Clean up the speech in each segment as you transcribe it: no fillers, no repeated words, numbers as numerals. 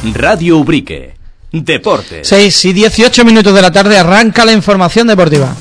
Radio Ubrique. Deportes. 6:18 de la tarde arranca la información deportiva.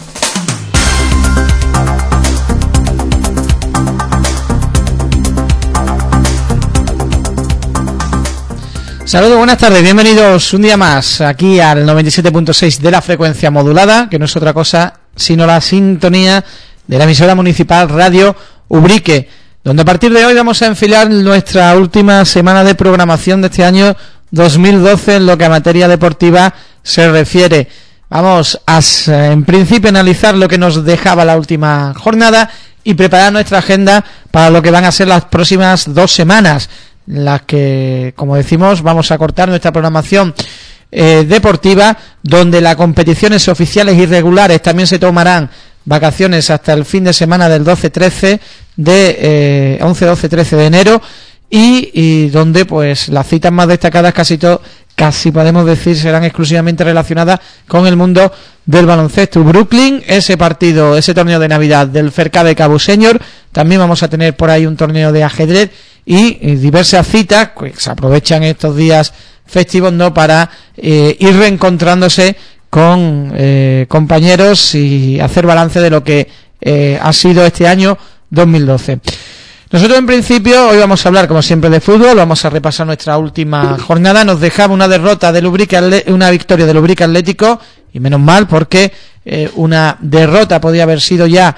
Saludos, buenas tardes, bienvenidos un día más aquí al 97.6 de la frecuencia modulada, que no es otra cosa sino la sintonía de la emisora municipal Radio Ubrique, donde a partir de hoy vamos a enfilar nuestra última semana de programación de este año 2012 en lo que a materia deportiva se refiere. Vamos a, en principio, analizar lo que nos dejaba la última jornada y preparar nuestra agenda para lo que van a ser las próximas 2 semanas, las que, como decimos, vamos a cortar nuestra programación deportiva, donde las competiciones oficiales y regulares también se tomarán vacaciones hasta el fin de semana del 11-13 de 11-12-13 de enero, y donde pues las citas más destacadas casi podemos decir serán exclusivamente relacionadas con el mundo del baloncesto. Brooklyn, ese torneo de Navidad del Fercabe Cabo Senior, también vamos a tener por ahí un torneo de ajedrez y diversas citas que se aprovechan estos días festivos, ¿no?, para ir reencontrándose con compañeros y hacer balance de lo que ha sido este año 2012. Nosotros, en principio, hoy vamos a hablar, como siempre, de fútbol. Vamos a repasar nuestra última jornada. Nos dejaba una victoria del Ubrique Atlético, y menos mal, porque una derrota podía haber sido ya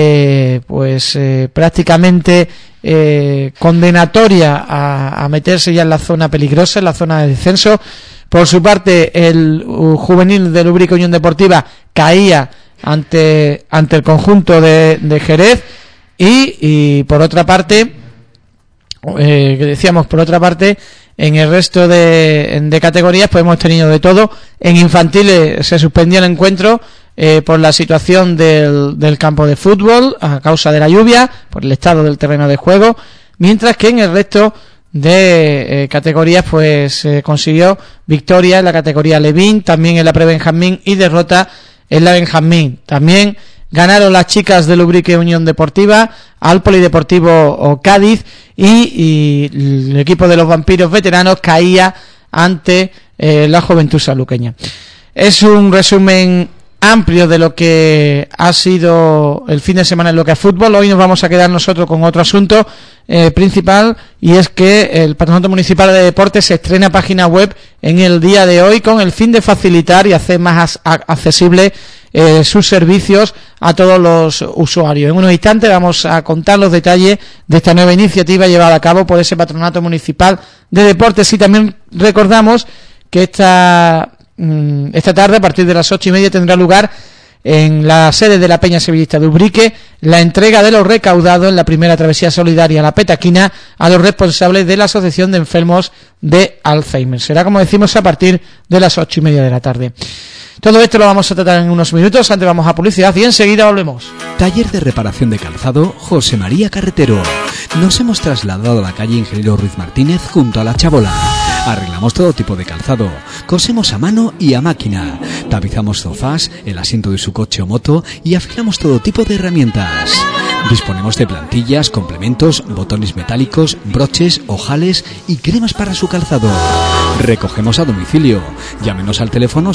prácticamente condenatoria a meterse ya en la zona peligrosa, en la zona de descenso. Por su parte, el juvenil del Ubrique Unión Deportiva caía ante el conjunto de Jerez. Y por otra parte, en el resto de categorías pues hemos tenido de todo. En infantiles se suspendió el encuentro por la situación del campo de fútbol a causa de la lluvia, por el estado del terreno de juego, mientras que en el resto de categorías pues se consiguió victoria en la categoría Levín, también en la pre-Benjamín, y derrota en la Benjamín. También ganaron las chicas del Ubrique Unión Deportiva al Polideportivo Cádiz, y el equipo de los Vampiros veteranos caía ante la Juventud Sanluqueña. Es un resumen amplio de lo que ha sido el fin de semana en lo que a fútbol. Hoy nos vamos a quedar nosotros con otro asunto principal, y es que el Patronato Municipal de Deportes se estrena página web en el día de hoy con el fin de facilitar y hacer más accesible sus servicios a todos los usuarios. En unos instantes vamos a contar los detalles de esta nueva iniciativa llevada a cabo por ese Patronato Municipal de Deportes, y también recordamos que esta tarde, a partir de las 8:30, tendrá lugar en la sede de la Peña Sevillista de Ubrique la entrega de lo recaudado en la primera travesía solidaria La Petaquina a los responsables de la Asociación de Enfermos de Alzheimer. Será, como decimos, a partir de las 8:30 de la tarde. Todo esto lo vamos a tratar en unos minutos. Antes vamos a publicidad y enseguida volvemos. Taller de reparación de calzado José María Carretero. Nos hemos trasladado a la calle Ingeniero Ruiz Martínez junto a La Chabola. Arreglamos todo tipo de calzado, cosemos a mano y a máquina, tapizamos sofás, el asiento de su coche o moto y afilamos todo tipo de herramientas. Disponemos de plantillas, complementos, botones metálicos, broches, ojales y cremas para su calzado. Recogemos a domicilio. Llámenos al teléfono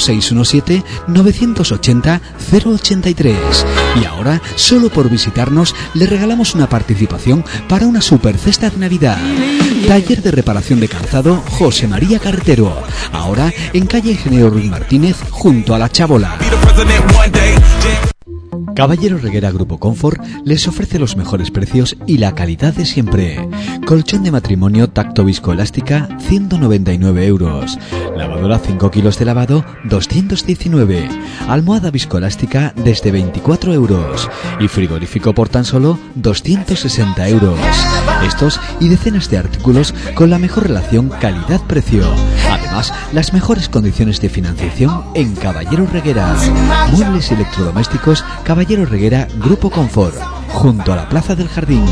617-980-083. Y ahora, solo por visitarnos, le regalamos una participación para una super cesta de Navidad. Taller de reparación de calzado José María Carretero. Ahora en calle Ingeniero Ruiz Martínez junto a La Chabola. Caballero Reguera Grupo Confort les ofrece los mejores precios y la calidad de siempre. Colchón de matrimonio tacto viscoelástica 199 euros. Lavadora 5 kilos de lavado 219. Almohada viscoelástica desde 24 euros. Y frigorífico por tan solo 260 euros. Estos y decenas de artículos con la mejor relación calidad-precio. Además, las mejores condiciones de financiación en Caballero Reguera. Muebles y electrodomésticos Caballero Reguera Grupo Confort, junto a la Plaza del Jardín.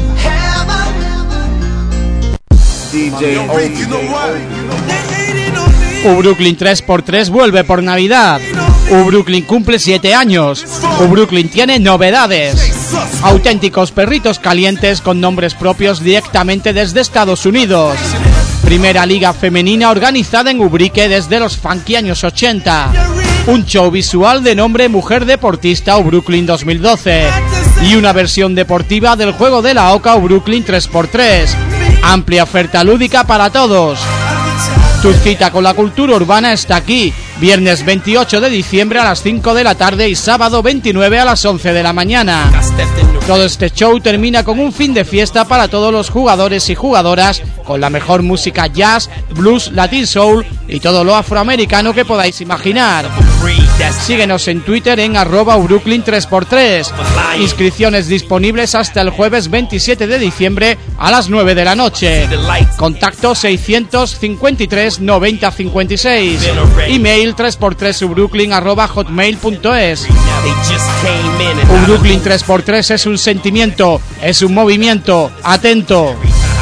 Ubrooklyn 3x3 vuelve por Navidad. Ubrooklyn cumple 7 años. Ubrooklyn tiene novedades. Auténticos perritos calientes con nombres propios directamente desde Estados Unidos. primera liga femenina organizada en Ubrique desde los funky años 80. Un show visual de nombre Mujer Deportista o Brooklyn 2012 y una versión deportiva del juego de la OCA o Brooklyn 3x3. Amplia oferta lúdica para todos. Tu cita con la cultura urbana está aquí, viernes 28 de diciembre a las 5 de la tarde y sábado 29 a las 11 de la mañana. Todo este show termina con un fin de fiesta para todos los jugadores y jugadoras, con la mejor música jazz, blues, latin soul y todo lo afroamericano que podáis imaginar. Síguenos en Twitter en @Brooklyn 3x3. Inscripciones disponibles hasta el jueves 27 de diciembre a las 9 de la noche. Contacto 653 90 56. Email 3x3ubrooklyn@hotmail.es. Brooklyn 3x3 es un sentimiento, es un movimiento. Atento.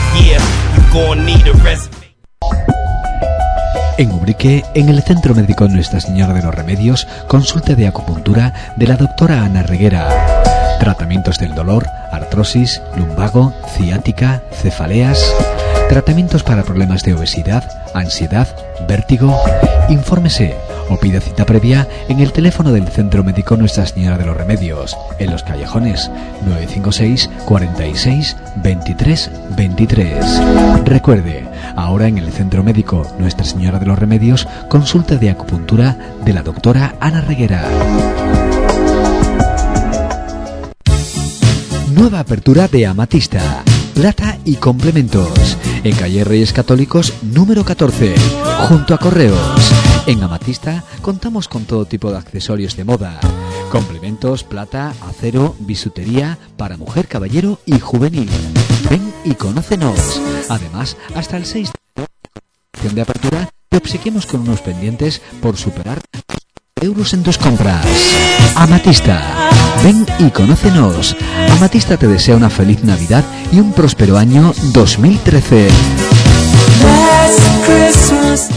En Ubrique, en el Centro Médico Nuestra Señora de los Remedios, consulta de acupuntura de la doctora Ana Reguera. Tratamientos del dolor, artrosis, lumbago, ciática, cefaleas. Tratamientos para problemas de obesidad, ansiedad, vértigo. Infórmese o pida cita previa en el teléfono del Centro Médico Nuestra Señora de los Remedios, en Los Callejones, 956 46 23 23. Recuerde, ahora en el Centro Médico Nuestra Señora de los Remedios, consulta de acupuntura de la doctora Ana Reguera. Nueva apertura de Amatista, plata y complementos, en calle Reyes Católicos número 14, junto a Correos. En Amatista contamos con todo tipo de accesorios de moda, complementos, plata, acero, bisutería para mujer, caballero y juvenil. Ven y conócenos. Además, hasta el 6 de apertura te obsequiamos con unos pendientes por superar euros en tus compras. Amatista, ven y conócenos. Amatista te desea una feliz Navidad y un próspero año 2013. Last Christmas.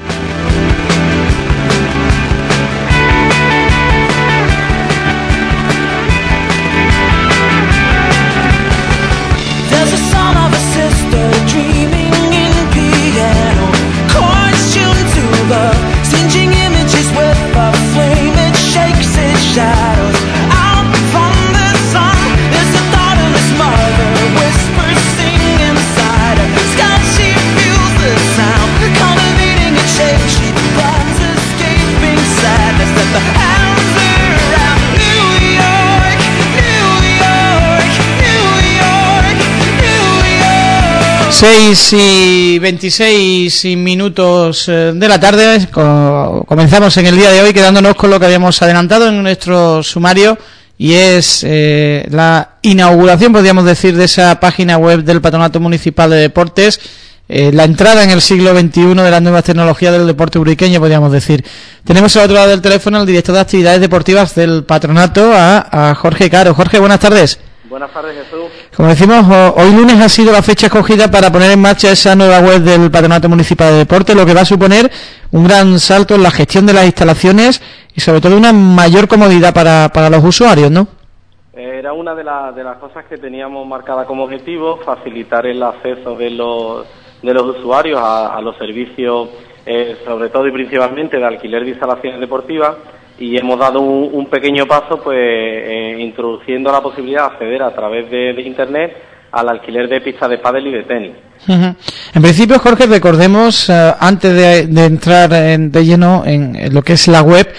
Seis y 26 minutos de la tarde. Comenzamos en el día de hoy quedándonos con lo que habíamos adelantado en nuestro sumario, y es la inauguración, podríamos decir, de esa página web del Patronato Municipal de Deportes, la entrada en el siglo XXI de las nuevas tecnologías del deporte ubriqueño, podríamos decir. Tenemos al otro lado del teléfono al director de actividades deportivas del Patronato, a Jorge Caro. Jorge, buenas tardes. Buenas tardes, Jesús. Como decimos, hoy lunes ha sido la fecha escogida para poner en marcha esa nueva web del Patronato Municipal de Deportes, lo que va a suponer un gran salto en la gestión de las instalaciones y sobre todo una mayor comodidad para los usuarios, ¿no? Era una de las cosas que teníamos marcada como objetivo, facilitar el acceso de los usuarios a los servicios, sobre todo y principalmente de alquiler de instalaciones deportivas. Y hemos dado un pequeño paso, pues introduciendo la posibilidad de acceder a través de Internet al alquiler de pistas de pádel y de tenis. Uh-huh. En principio, Jorge, recordemos, antes de entrar de lleno en lo que es la web,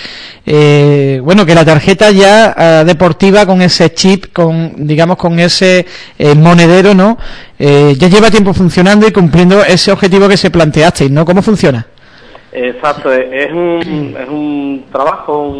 que la tarjeta ya deportiva con ese chip, con ese monedero, ¿no? Ya lleva tiempo funcionando y cumpliendo ese objetivo que se planteasteis, ¿no? ¿Cómo funciona? Exacto, es un trabajo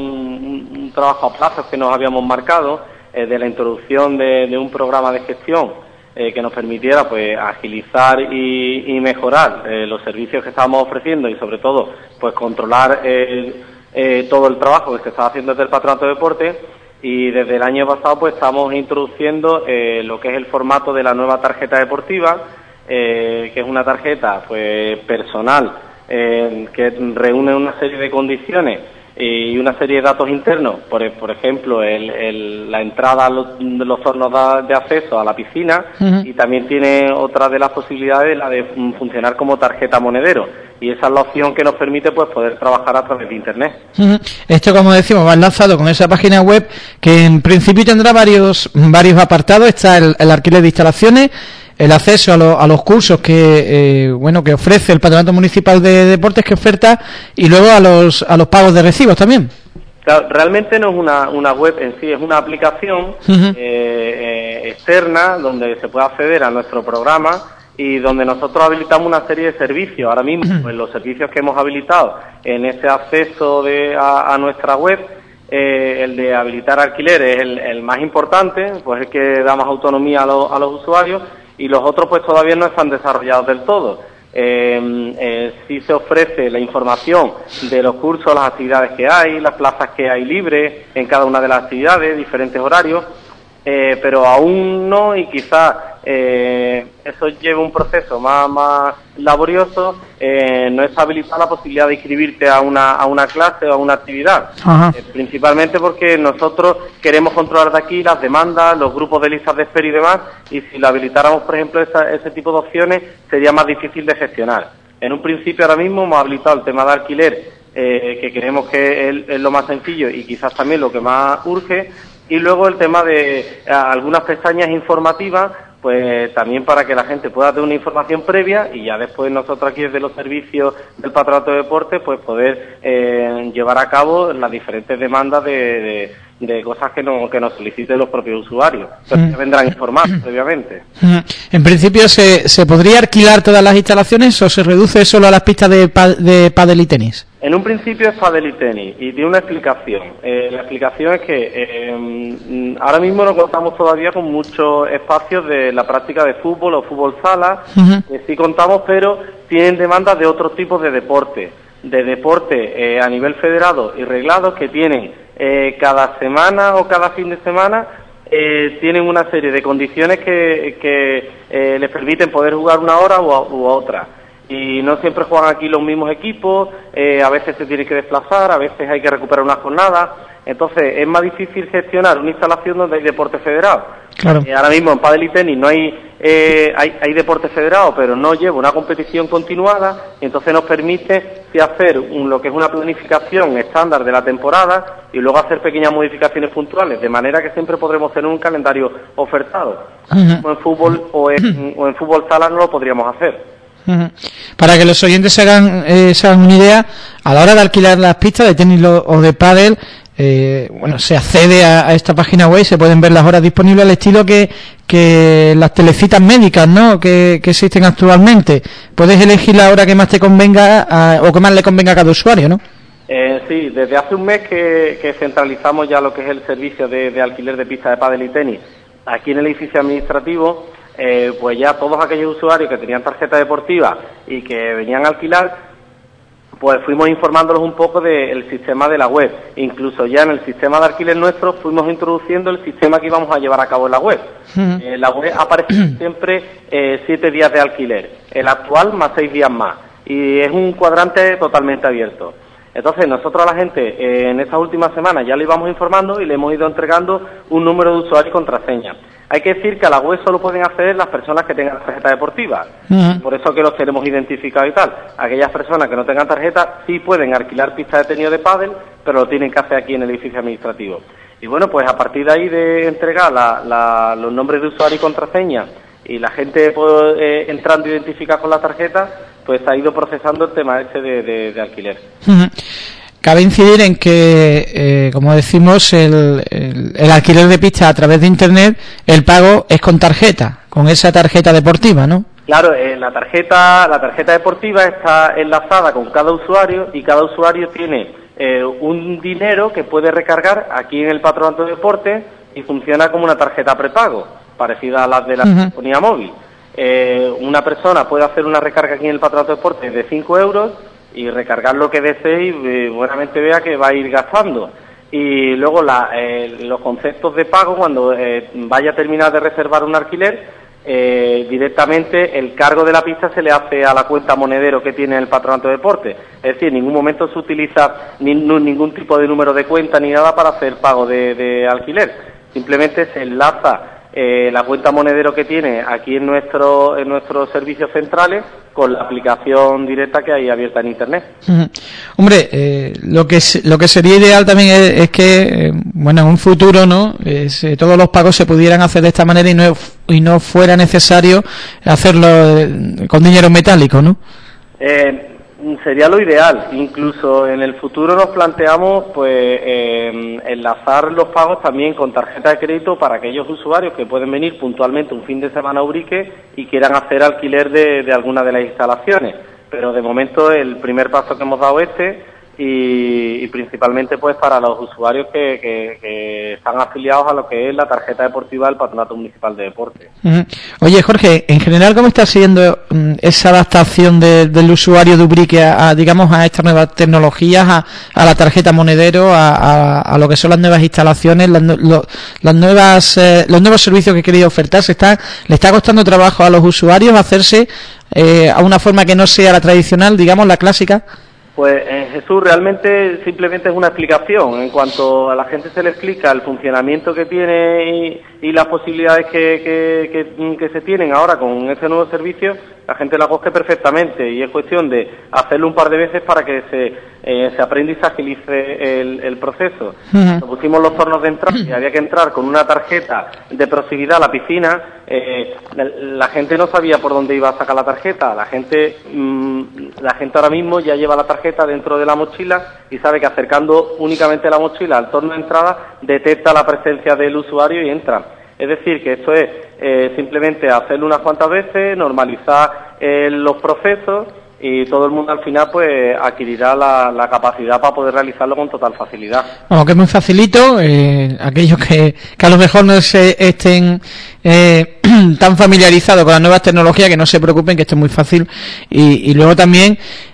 a plazos que nos habíamos marcado, de la introducción de un programa de gestión que nos permitiera pues agilizar y mejorar los servicios que estábamos ofreciendo y sobre todo pues controlar todo el trabajo que se estaba haciendo desde el Patronato de Deportes. Y desde el año pasado pues estamos introduciendo lo que es el formato de la nueva tarjeta deportiva, que es una tarjeta pues personal, que reúne una serie de condiciones y una serie de datos internos, por ejemplo, la entrada a los hornos de acceso a la piscina, y también tiene otra de las posibilidades, la de funcionar como tarjeta monedero, y esa es la opción que nos permite pues poder trabajar a través de Internet. Esto, como decimos, va enlazado con esa página web que en principio tendrá varios apartados. Está el alquiler de instalaciones, el acceso a los cursos que que ofrece el Patronato Municipal de Deportes, que oferta, y luego a los pagos de recibos también. Claro, realmente no es una web en sí, es una aplicación externa donde se puede acceder a nuestro programa y donde nosotros habilitamos una serie de servicios. Ahora mismo, pues los servicios que hemos habilitado en ese acceso a nuestra web, el de habilitar alquiler es el más importante, pues es que da más autonomía a los usuarios, y los otros pues todavía no están desarrollados del todo. Sí se ofrece la información de los cursos, las actividades que hay, las plazas que hay libres en cada una de las actividades, diferentes horarios, pero aún no, y quizás eso lleve un proceso más laborioso. No está habilitada la posibilidad de inscribirte a una clase o a una actividad, principalmente porque nosotros queremos controlar de aquí las demandas, los grupos de listas de espera y demás, y si lo habilitáramos, por ejemplo, ese tipo de opciones, sería más difícil de gestionar. En un principio, ahora mismo hemos habilitado el tema de alquiler, que creemos que es lo más sencillo y quizás también lo que más urge, y luego el tema de algunas pestañas informativas, pues también para que la gente pueda tener una información previa, y ya después nosotros aquí desde los servicios del Patronato de Deportes pues poder llevar a cabo las diferentes demandas de cosas que nos soliciten los propios usuarios, pero que vendrán informados previamente. En principio, ¿se podría alquilar todas las instalaciones o se reduce solo a las pistas de pádel y tenis? En un principio es pádel y tenis, y tiene una explicación. La explicación es que ahora mismo no contamos todavía con muchos espacios de la práctica de fútbol o fútbol sala, que sí contamos, pero tienen demandas de otros tipos de deporte a nivel federado y reglado, que tienen cada semana o cada fin de semana, tienen una serie de condiciones que les permiten poder jugar una hora u otra. Y no siempre juegan aquí los mismos equipos, a veces se tiene que desplazar, a veces hay que recuperar una jornada. Entonces es más difícil gestionar una instalación donde hay deporte federado. Claro. Ahora mismo en pádel y tenis no hay deporte federado, pero no lleva una competición continuada, entonces nos permite hacer lo que es una planificación estándar de la temporada y luego hacer pequeñas modificaciones puntuales, de manera que siempre podremos tener un calendario ofertado. En fútbol o en fútbol sala no lo podríamos hacer. Para que los oyentes se hagan una idea, a la hora de alquilar las pistas de tenis o de pádel, se accede a esta página web y se pueden ver las horas disponibles al estilo que las telecitas médicas, ¿no?, que existen actualmente. Puedes elegir la hora que más te convenga o que más le convenga a cada usuario, ¿no? Sí, desde hace un mes que centralizamos ya lo que es el servicio de alquiler de pistas de pádel y tenis aquí en el edificio administrativo. Pues ya todos aquellos usuarios que tenían tarjeta deportiva y que venían a alquilar, pues fuimos informándolos un poco del sistema de la web. Incluso ya en el sistema de alquiler nuestro fuimos introduciendo el sistema que íbamos a llevar a cabo en la web. La web aparece siempre 7 días de alquiler, el actual más 6 días más, y es un cuadrante totalmente abierto. Entonces nosotros a la gente en estas últimas semanas ya le íbamos informando y le hemos ido entregando un número de usuario y contraseña. Hay que decir que a la web solo pueden acceder las personas que tengan tarjeta deportiva. Por eso que los tenemos identificados y tal. Aquellas personas que no tengan tarjeta sí pueden alquilar pistas de tenis o de pádel, pero lo tienen que hacer aquí en el edificio administrativo. Y bueno, pues a partir de ahí de entregar los nombres de usuario y contraseña, y la gente entrando identificada con la tarjeta, pues ha ido procesando el tema ese de alquiler. Cabe incidir en que, como decimos, el alquiler de pistas a través de Internet, el pago es con tarjeta, con esa tarjeta deportiva, ¿no? Claro, la tarjeta deportiva está enlazada con cada usuario, y cada usuario tiene un dinero que puede recargar aquí en el Patronato de Deportes, y funciona como una tarjeta prepago, parecida a las de la telefonía móvil. Una persona puede hacer una recarga aquí en el Patronato de Deportes de 5 euros y recargar lo que desee y buenamente vea que va a ir gastando. Y luego los conceptos de pago, cuando vaya a terminar de reservar un alquiler, directamente el cargo de la pista se le hace a la cuenta monedero que tiene el Patronato de Deportes. Es decir, en ningún momento se utiliza ningún tipo de número de cuenta ni nada para hacer pago de alquiler. Simplemente se enlaza la cuenta monedero que tiene aquí en nuestros servicios centrales con la aplicación directa que hay abierta en Internet. Hombre, lo que sería ideal también es que, bueno, en un futuro, ¿no? Todos los pagos se pudieran hacer de esta manera y no fuera necesario hacerlo con dinero metálico, ¿no? Sería lo ideal. Incluso en el futuro nos planteamos pues enlazar los pagos también con tarjeta de crédito para aquellos usuarios que pueden venir puntualmente un fin de semana a Ubrique y quieran hacer alquiler de alguna de las instalaciones. Pero de momento el primer paso que hemos dado y principalmente pues para los usuarios que están afiliados a lo que es la tarjeta deportiva del Patronato Municipal de Deportes. Oye, Jorge, en general, ¿cómo está siendo esa adaptación del usuario de Ubrique a estas nuevas tecnologías, a la tarjeta monedero, a lo que son las nuevas instalaciones, los nuevos servicios que quería ofertar? ¿Le está costando trabajo a los usuarios hacerse a una forma que no sea la tradicional, digamos, la clásica? Pues Jesús, realmente simplemente es una explicación. En cuanto a la gente se le explica el funcionamiento que tiene y las posibilidades que se tienen ahora con este nuevo servicio, la gente la coge perfectamente y es cuestión de hacerlo un par de veces para que se aprenda y se agilice el proceso. Nos pusimos los tornos de entrada y había que entrar con una tarjeta de proximidad a la piscina. La gente no sabía por dónde iba a sacar la tarjeta. La gente ahora mismo ya lleva la tarjeta dentro de la mochila y sabe que acercando únicamente la mochila al torno de entrada detecta la presencia del usuario y entra. Es decir, que esto es simplemente hacerlo unas cuantas veces, normalizar los procesos y todo el mundo al final pues adquirirá la capacidad para poder realizarlo con total facilidad. Vamos, que es muy facilito. Aquellos que a lo mejor no estén tan familiarizados con las nuevas tecnologías, que no se preocupen, que esto es muy fácil. Y luego también,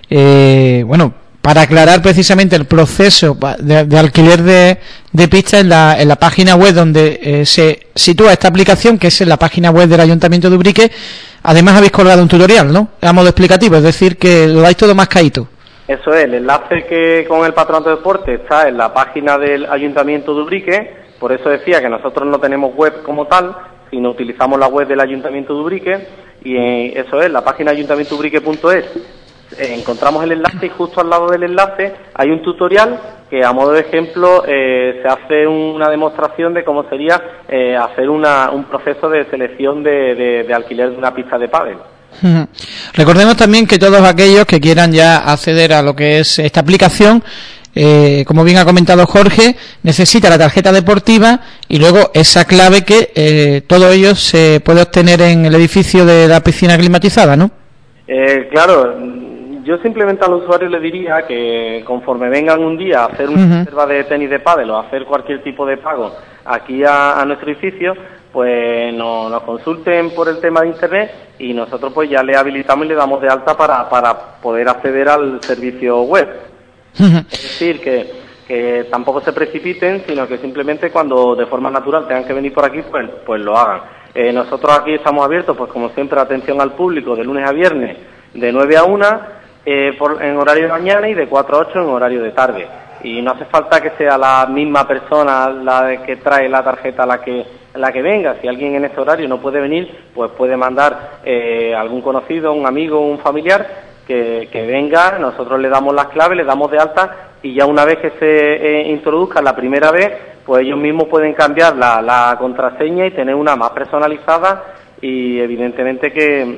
para aclarar precisamente el proceso de alquiler de pistas en la página web donde se sitúa esta aplicación, que es en la página web del Ayuntamiento de Ubrique. Además habéis colgado un tutorial, ¿no? A modo explicativo, es decir, que lo dais todo más caído. Eso es, el enlace que con el Patronato de Deportes está en la página del Ayuntamiento de Ubrique. Por eso decía que nosotros no tenemos web como tal, sino utilizamos la web del Ayuntamiento de Ubrique. Y eso es, la página ayuntamientoubrique.es. Encontramos el enlace y justo al lado del enlace hay un tutorial que a modo de ejemplo se hace una demostración de cómo sería hacer un proceso de selección de alquiler de una pista de pádel. Recordemos también que todos aquellos que quieran ya acceder a lo que es esta aplicación, como bien ha comentado Jorge, necesita la tarjeta deportiva y luego esa clave que todo ello se puede obtener en el edificio de la piscina climatizada, ¿no? Claro. Yo simplemente al usuario le diría que conforme vengan un día a hacer una reserva de tenis de pádel o a hacer cualquier tipo de pago aquí a nuestro edificio, pues nos consulten por el tema de Internet y nosotros pues ya le habilitamos y le damos de alta para poder acceder al servicio web. Es decir, que tampoco se precipiten, sino que simplemente cuando de forma natural tengan que venir por aquí, pues lo hagan. Nosotros aquí estamos abiertos, pues como siempre, atención al público de lunes a viernes, de 9 a 1, en horario de mañana y de 4 a 8 en horario de tarde. Y no hace falta que sea la misma persona la que trae la tarjeta la que venga. Si alguien en ese horario no puede venir, pues puede mandar algún conocido, un amigo, un familiar que venga. Nosotros le damos las claves, le damos de alta y ya una vez que se introduzca la primera vez, pues ellos mismos pueden cambiar la contraseña y tener una más personalizada. Y evidentemente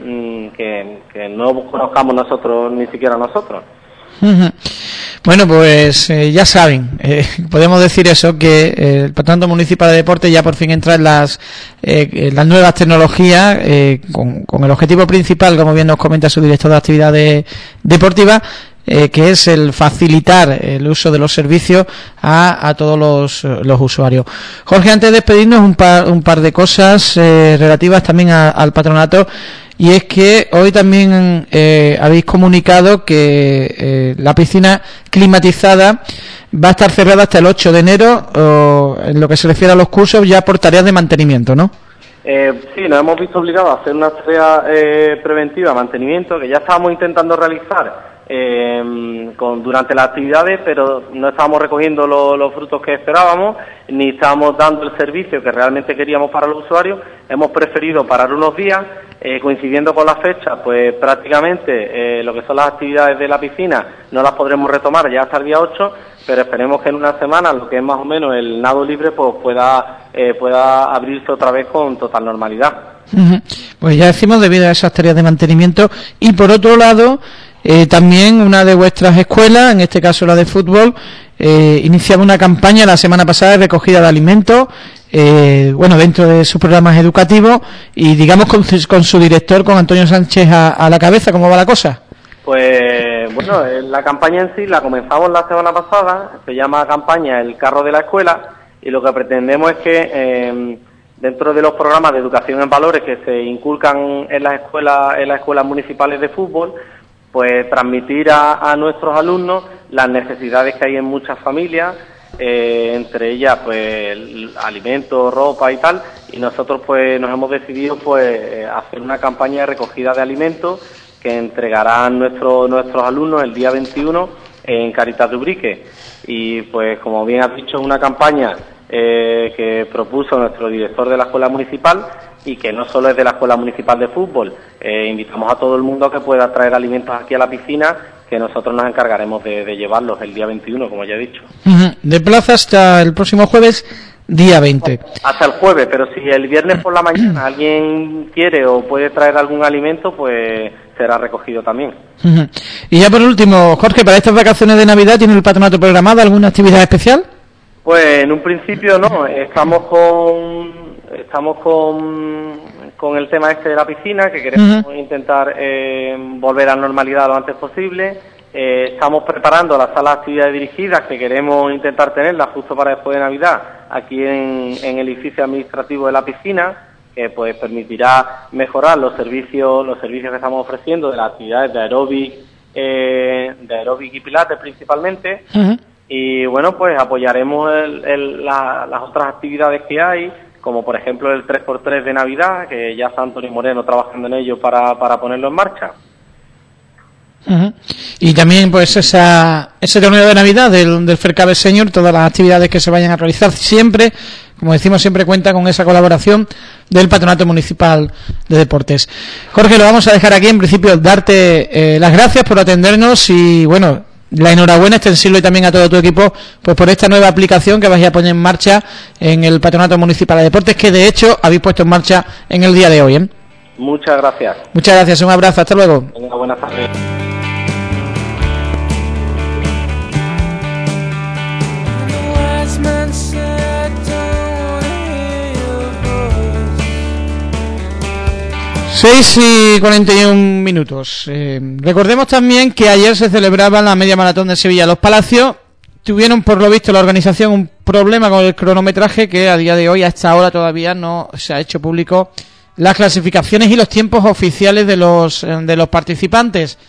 que no conozcamos nosotros, ni siquiera nosotros. Bueno, pues ya saben, podemos decir eso, que el Patronato Municipal de Deportes ya por fin entra en las nuevas tecnologías, con el objetivo principal, como bien nos comenta su director de actividades deportivas, que es el facilitar el uso de los servicios a todos los usuarios. Jorge, antes de despedirnos, un par de cosas relativas también al patronato, y es que hoy también habéis comunicado que la piscina climatizada va a estar cerrada hasta el 8 de enero, en lo que se refiere a los cursos, ya por tareas de mantenimiento, ¿no? Sí, nos hemos visto obligados a hacer una tarea preventiva, mantenimiento, que ya estábamos intentando realizar durante las actividades, pero no estábamos recogiendo los frutos que esperábamos, ni estábamos dando el servicio que realmente queríamos para los usuarios. Hemos preferido parar unos días, coincidiendo con las fechas, pues prácticamente lo que son las actividades de la piscina no las podremos retomar ya hasta el día 8, pero esperemos que en una semana, lo que es más o menos el nado libre, pues pueda abrirse otra vez con total normalidad. Pues ya decimos, debido a esas tareas de mantenimiento. Y por otro lado, también una de vuestras escuelas, en este caso la de fútbol, iniciaba una campaña la semana pasada de recogida de alimentos, dentro de sus programas educativos, y digamos con su director, con Antonio Sánchez a la cabeza. ¿Cómo va la cosa? Pues bueno, la campaña en sí la comenzamos la semana pasada, se llama campaña El Carro de la Escuela, y lo que pretendemos es que dentro de los programas de educación en valores que se inculcan en las escuelas municipales de fútbol, pues transmitir a nuestros alumnos las necesidades que hay en muchas familias, entre ellas pues alimentos, ropa y tal, y nosotros pues nos hemos decidido pues hacer una campaña de recogida de alimentos que entregarán nuestros alumnos el día 21 en Caritas de Ubrique. Y pues como bien has dicho, es una campaña que propuso nuestro director de la escuela municipal, y que no solo es de la escuela municipal de fútbol. Invitamos a todo el mundo a que pueda traer alimentos aquí a la piscina, que nosotros nos encargaremos de llevarlos el día 21, como ya he dicho. De plaza hasta el próximo jueves, día 20. Hasta el jueves, pero si el viernes por la mañana alguien quiere o puede traer algún alimento, pues será recogido también. Y ya por último, Jorge, para estas vacaciones de Navidad, ¿tiene el patronato programado alguna actividad especial? Pues en un principio no, estamos con el tema este de la piscina, que queremos intentar volver a la normalidad lo antes posible. Estamos preparando la sala de actividades dirigidas, que queremos intentar tenerla justo para después de Navidad, aquí en el edificio administrativo de la piscina, que pues permitirá mejorar los servicios que estamos ofreciendo, de las actividades de aeróbic y pilates principalmente. Y bueno, pues apoyaremos las otras actividades que hay, como por ejemplo el 3x3 de Navidad, que ya está Antonio Moreno trabajando en ello para ponerlo en marcha. Y también pues ese torneo de Navidad del Fercabe Senior, todas las actividades que se vayan a realizar, siempre, como decimos, siempre cuenta con esa colaboración del Patronato Municipal de Deportes. Jorge, lo vamos a dejar aquí. En principio, darte las gracias por atendernos y bueno, la enhorabuena extensible también a todo tu equipo pues por esta nueva aplicación que vais a poner en marcha en el Patronato Municipal de Deportes, que de hecho habéis puesto en marcha en el día de hoy. Muchas gracias. Muchas gracias, un abrazo, hasta luego. Venga, buenas tardes. Seis y 41 minutos. Recordemos también que ayer se celebraba la media maratón de Sevilla Los Palacios. Tuvieron, por lo visto, la organización un problema con el cronometraje, que a día de hoy, a esta hora, todavía no se ha hecho público las clasificaciones y los tiempos oficiales de los participantes.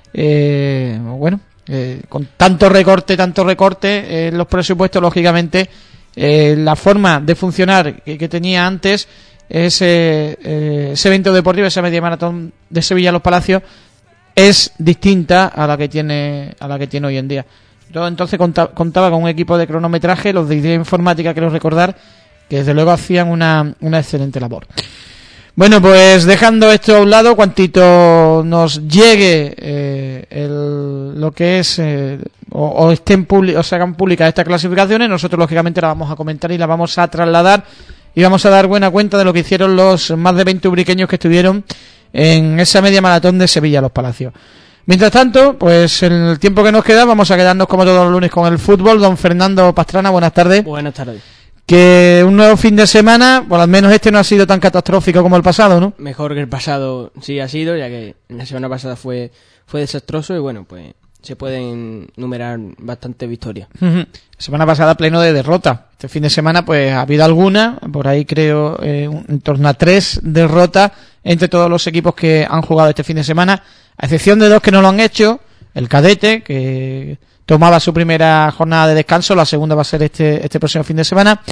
Con tanto recorte en los presupuestos, lógicamente, la forma de funcionar que tenía antes ese evento deportivo, esa media maratón de Sevilla Los Palacios, es distinta a la que tiene hoy en día. Yo entonces contaba con un equipo de cronometraje, los de idea informática, quiero recordar, que desde luego hacían una excelente labor. Bueno, pues dejando esto a un lado, cuantito nos llegue lo que es o se hagan públicas estas clasificaciones, nosotros lógicamente las vamos a comentar y las vamos a trasladar y vamos a dar buena cuenta de lo que hicieron los más de 20 ubriqueños que estuvieron en esa media maratón de Sevilla Los Palacios. Mientras tanto, pues en el tiempo que nos queda vamos a quedarnos como todos los lunes con el fútbol. Don Fernando Pastrana, buenas tardes. Buenas tardes. Que un nuevo fin de semana, por al menos este no ha sido tan catastrófico como el pasado, ¿no? Mejor que el pasado sí ha sido, ya que la semana pasada fue desastroso y bueno, pues se pueden numerar bastantes victorias. La semana pasada pleno de derrota. Este fin de semana pues ha habido alguna, por ahí creo en torno a 3 derrotas entre todos los equipos que han jugado este fin de semana, a excepción de 2 que no lo han hecho. El Cadete, que tomaba su primera jornada de descanso, la segunda va a ser este próximo fin de semana.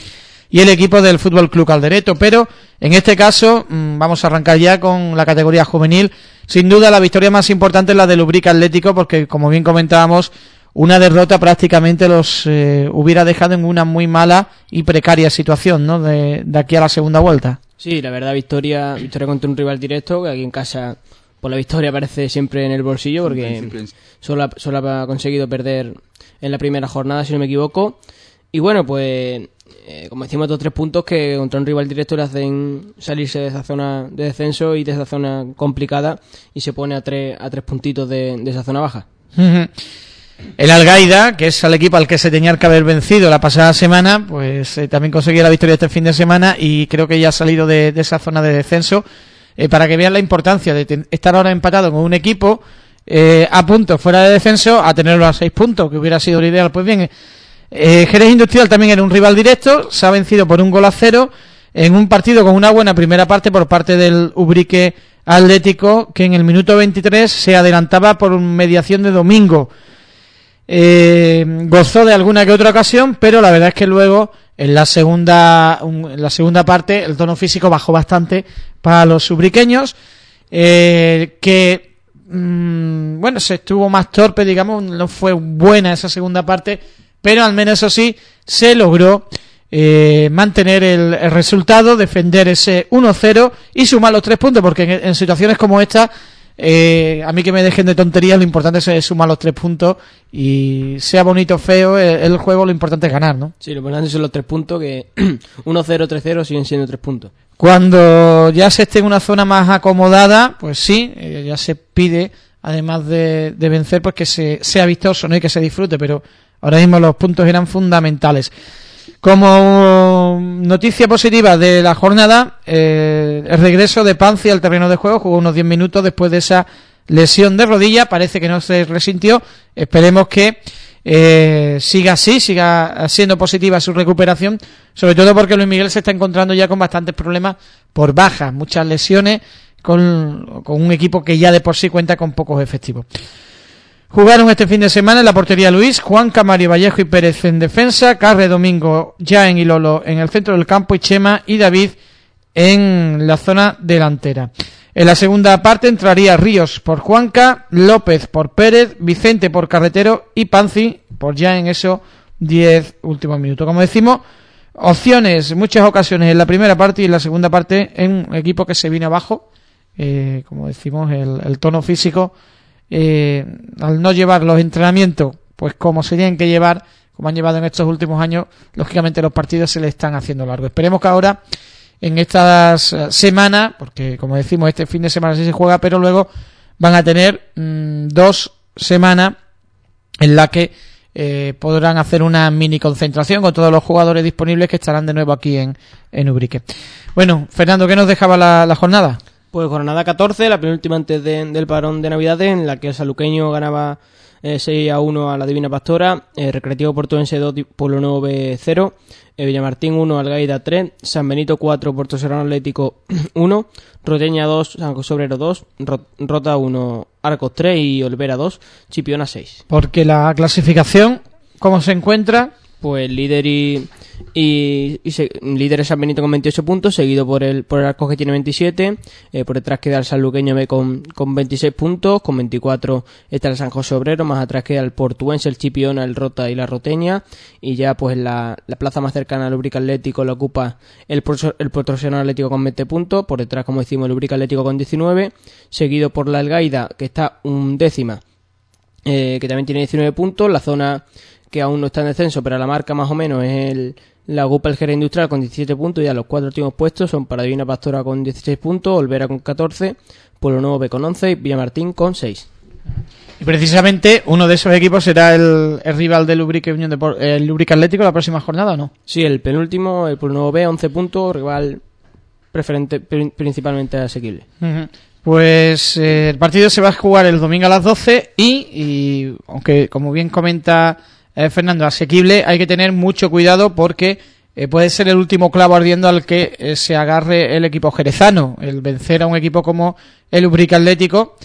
y el equipo del Fútbol Club Caldereto. Pero en este caso vamos a arrancar ya con la categoría juvenil. Sin duda la victoria más importante es la del Ubrique Atlético, porque como bien comentábamos, una derrota prácticamente los hubiera dejado en una muy mala y precaria situación, ¿no? De aquí a la segunda vuelta. Sí, la verdad, victoria contra un rival directo, que aquí en casa por la victoria aparece siempre en el bolsillo, porque solo ha conseguido perder en la primera jornada, si no me equivoco. Y bueno, pues como decimos, 2-3 puntos que contra un rival directo le hacen salirse de esa zona de descenso y de esa zona complicada, y se pone a tres puntitos de esa zona baja. El Algaida, que es el equipo al que se tenía que haber vencido la pasada semana, pues también consiguió la victoria este fin de semana y creo que ya ha salido de esa zona de descenso, para que vean la importancia de estar ahora empatado con un equipo a puntos fuera de descenso, a tenerlo a 6 puntos, que hubiera sido lo ideal. Pues bien, Jerez Industrial también era un rival directo, se ha vencido por 1-0 en un partido con una buena primera parte por parte del Ubrique Atlético, que en el minuto 23 se adelantaba por mediación de Domingo. Gozó de alguna que otra ocasión, pero la verdad es que luego en la segunda parte el tono físico bajó bastante para los ubriqueños, que bueno, se estuvo más torpe, digamos, no fue buena esa segunda parte, pero al menos eso sí se logró mantener el resultado, defender ese 1-0 y sumar los 3 puntos, porque en situaciones como esta, a mí que me dejen de tonterías, lo importante es sumar los 3 puntos, y sea bonito o feo el juego, lo importante es ganar, ¿no? Sí, lo importante son los 3 puntos, que 1-0, 3-0 siguen siendo 3 puntos. Cuando ya se esté en una zona más acomodada, pues sí, ya se pide, además de vencer, pues que sea vistoso, ¿no? Y que se disfrute, pero ahora mismo los puntos eran fundamentales. Como noticia positiva de la jornada, el regreso de Panzi al terreno de juego, jugó unos 10 minutos después de esa lesión de rodilla, parece que no se resintió, esperemos que siga así, siga siendo positiva su recuperación, sobre todo porque Luis Miguel se está encontrando ya con bastantes problemas por bajas, muchas lesiones, con un equipo que ya de por sí cuenta con pocos efectivos. Jugaron este fin de semana en la portería Luis, Juan Camario, Vallejo y Pérez en defensa, Carre, Domingo, Jaén y Lolo en el centro del campo, y Chema y David en la zona delantera. En la segunda parte entraría Ríos por Juanca, López por Pérez, Vicente por Carretero y Panzi por Jaén, esos 10 últimos minutos. Como decimos, opciones, muchas ocasiones en la primera parte, y en la segunda parte en un equipo que se vino abajo, como decimos, el tono físico, al no llevar los entrenamientos pues como se tienen que llevar, como han llevado en estos últimos años, lógicamente los partidos se les están haciendo largos. Esperemos que ahora, en estas semanas, porque como decimos, este fin de semana sí se juega, pero luego van a tener 2 semanas en las que podrán hacer una mini concentración con todos los jugadores disponibles, que estarán de nuevo aquí en Ubrique. Bueno, Fernando, ¿qué nos dejaba la jornada? Pues jornada 14, la penúltima antes del parón de Navidades, en la que el Sanluqueño ganaba 6-1 a la Divina Pastora, Recreativo Portuense 2, Pueblo Nuevo B 0, Villamartín 1, Algaida 3, San Benito 4, Puerto Serrano Atlético 1, Roteña 2, San José Obrero 2, Rota 1, Arcos 3 y Olvera 2, Chipiona 6. Porque la clasificación, ¿cómo se encuentra? Pues líder líder es San Benito con 28 puntos, seguido por el Arcos, que tiene 27, por detrás queda el Sanluqueño B con 26 puntos, con 24 está el San José Obrero, más atrás queda el Portuense, el Chipiona, el Rota y la Roteña, y ya pues la plaza más cercana al Ubrique Atlético la ocupa el Puerto Serrano Atlético con 20 puntos, por detrás, como decimos, el Ubrique Atlético con 19, seguido por la Algaida, que está 11ª, que también tiene 19 puntos, la zona que aún no está en descenso, pero la marca más o menos es la ocupa el Jerez Industrial con 17 puntos, y a los 4 últimos puestos son para Divina Pastora con 16 puntos, Olvera con 14, Pueblo Nuevo B con 11 y Villamartín con 6. Y precisamente uno de esos equipos será el rival del Ubrique el Ubrique Atlético la próxima jornada, ¿o no? Sí, el penúltimo, el Pueblo Nuevo B, 11 puntos, rival preferente, principalmente asequible. Uh-huh. Pues el partido se va a jugar el domingo a las 12 y aunque, como bien comenta Fernando, asequible, hay que tener mucho cuidado, porque puede ser el último clavo ardiendo al que se agarre el equipo jerezano, el vencer a un equipo como el Ubrique Atlético,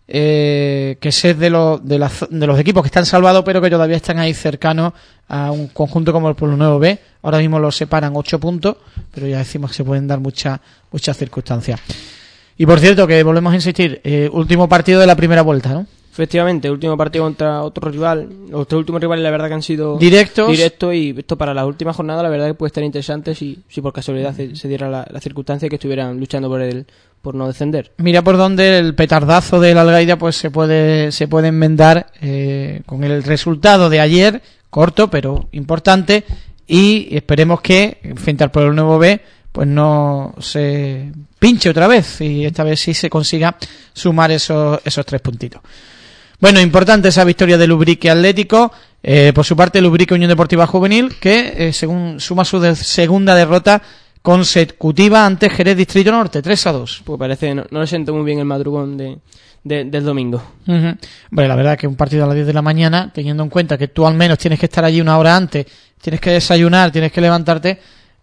que es de los equipos que están salvados, pero que todavía están ahí cercanos a un conjunto como el Pueblo Nuevo B. Ahora mismo los separan 8 puntos, pero ya decimos que se pueden dar muchas circunstancias. Y por cierto, que volvemos a insistir, último partido de la primera vuelta, ¿no? Efectivamente, último partido contra otro rival. Los tres últimos rivales, la verdad, que han sido directos, y esto para las últimas jornadas, la verdad, que puede estar interesante si por casualidad se diera la circunstancia que estuvieran luchando por no descender. Mira por dónde el petardazo del Algaida pues se puede enmendar con el resultado de ayer, corto pero importante, y esperemos que frente al Pueblo Nuevo B pues no se pinche otra vez y esta vez sí se consiga sumar esos 3 puntitos. Bueno, importante esa victoria del Ubrique Atlético. Por su parte, el Ubrique Unión Deportiva Juvenil, que según suma su segunda derrota consecutiva ante Jerez Distrito Norte, 3-2. Pues parece no le siento muy bien el madrugón del domingo. Uh-huh. Bueno, la verdad que un partido a las 10 de la mañana, teniendo en cuenta que tú al menos tienes que estar allí una hora antes, tienes que desayunar, tienes que levantarte,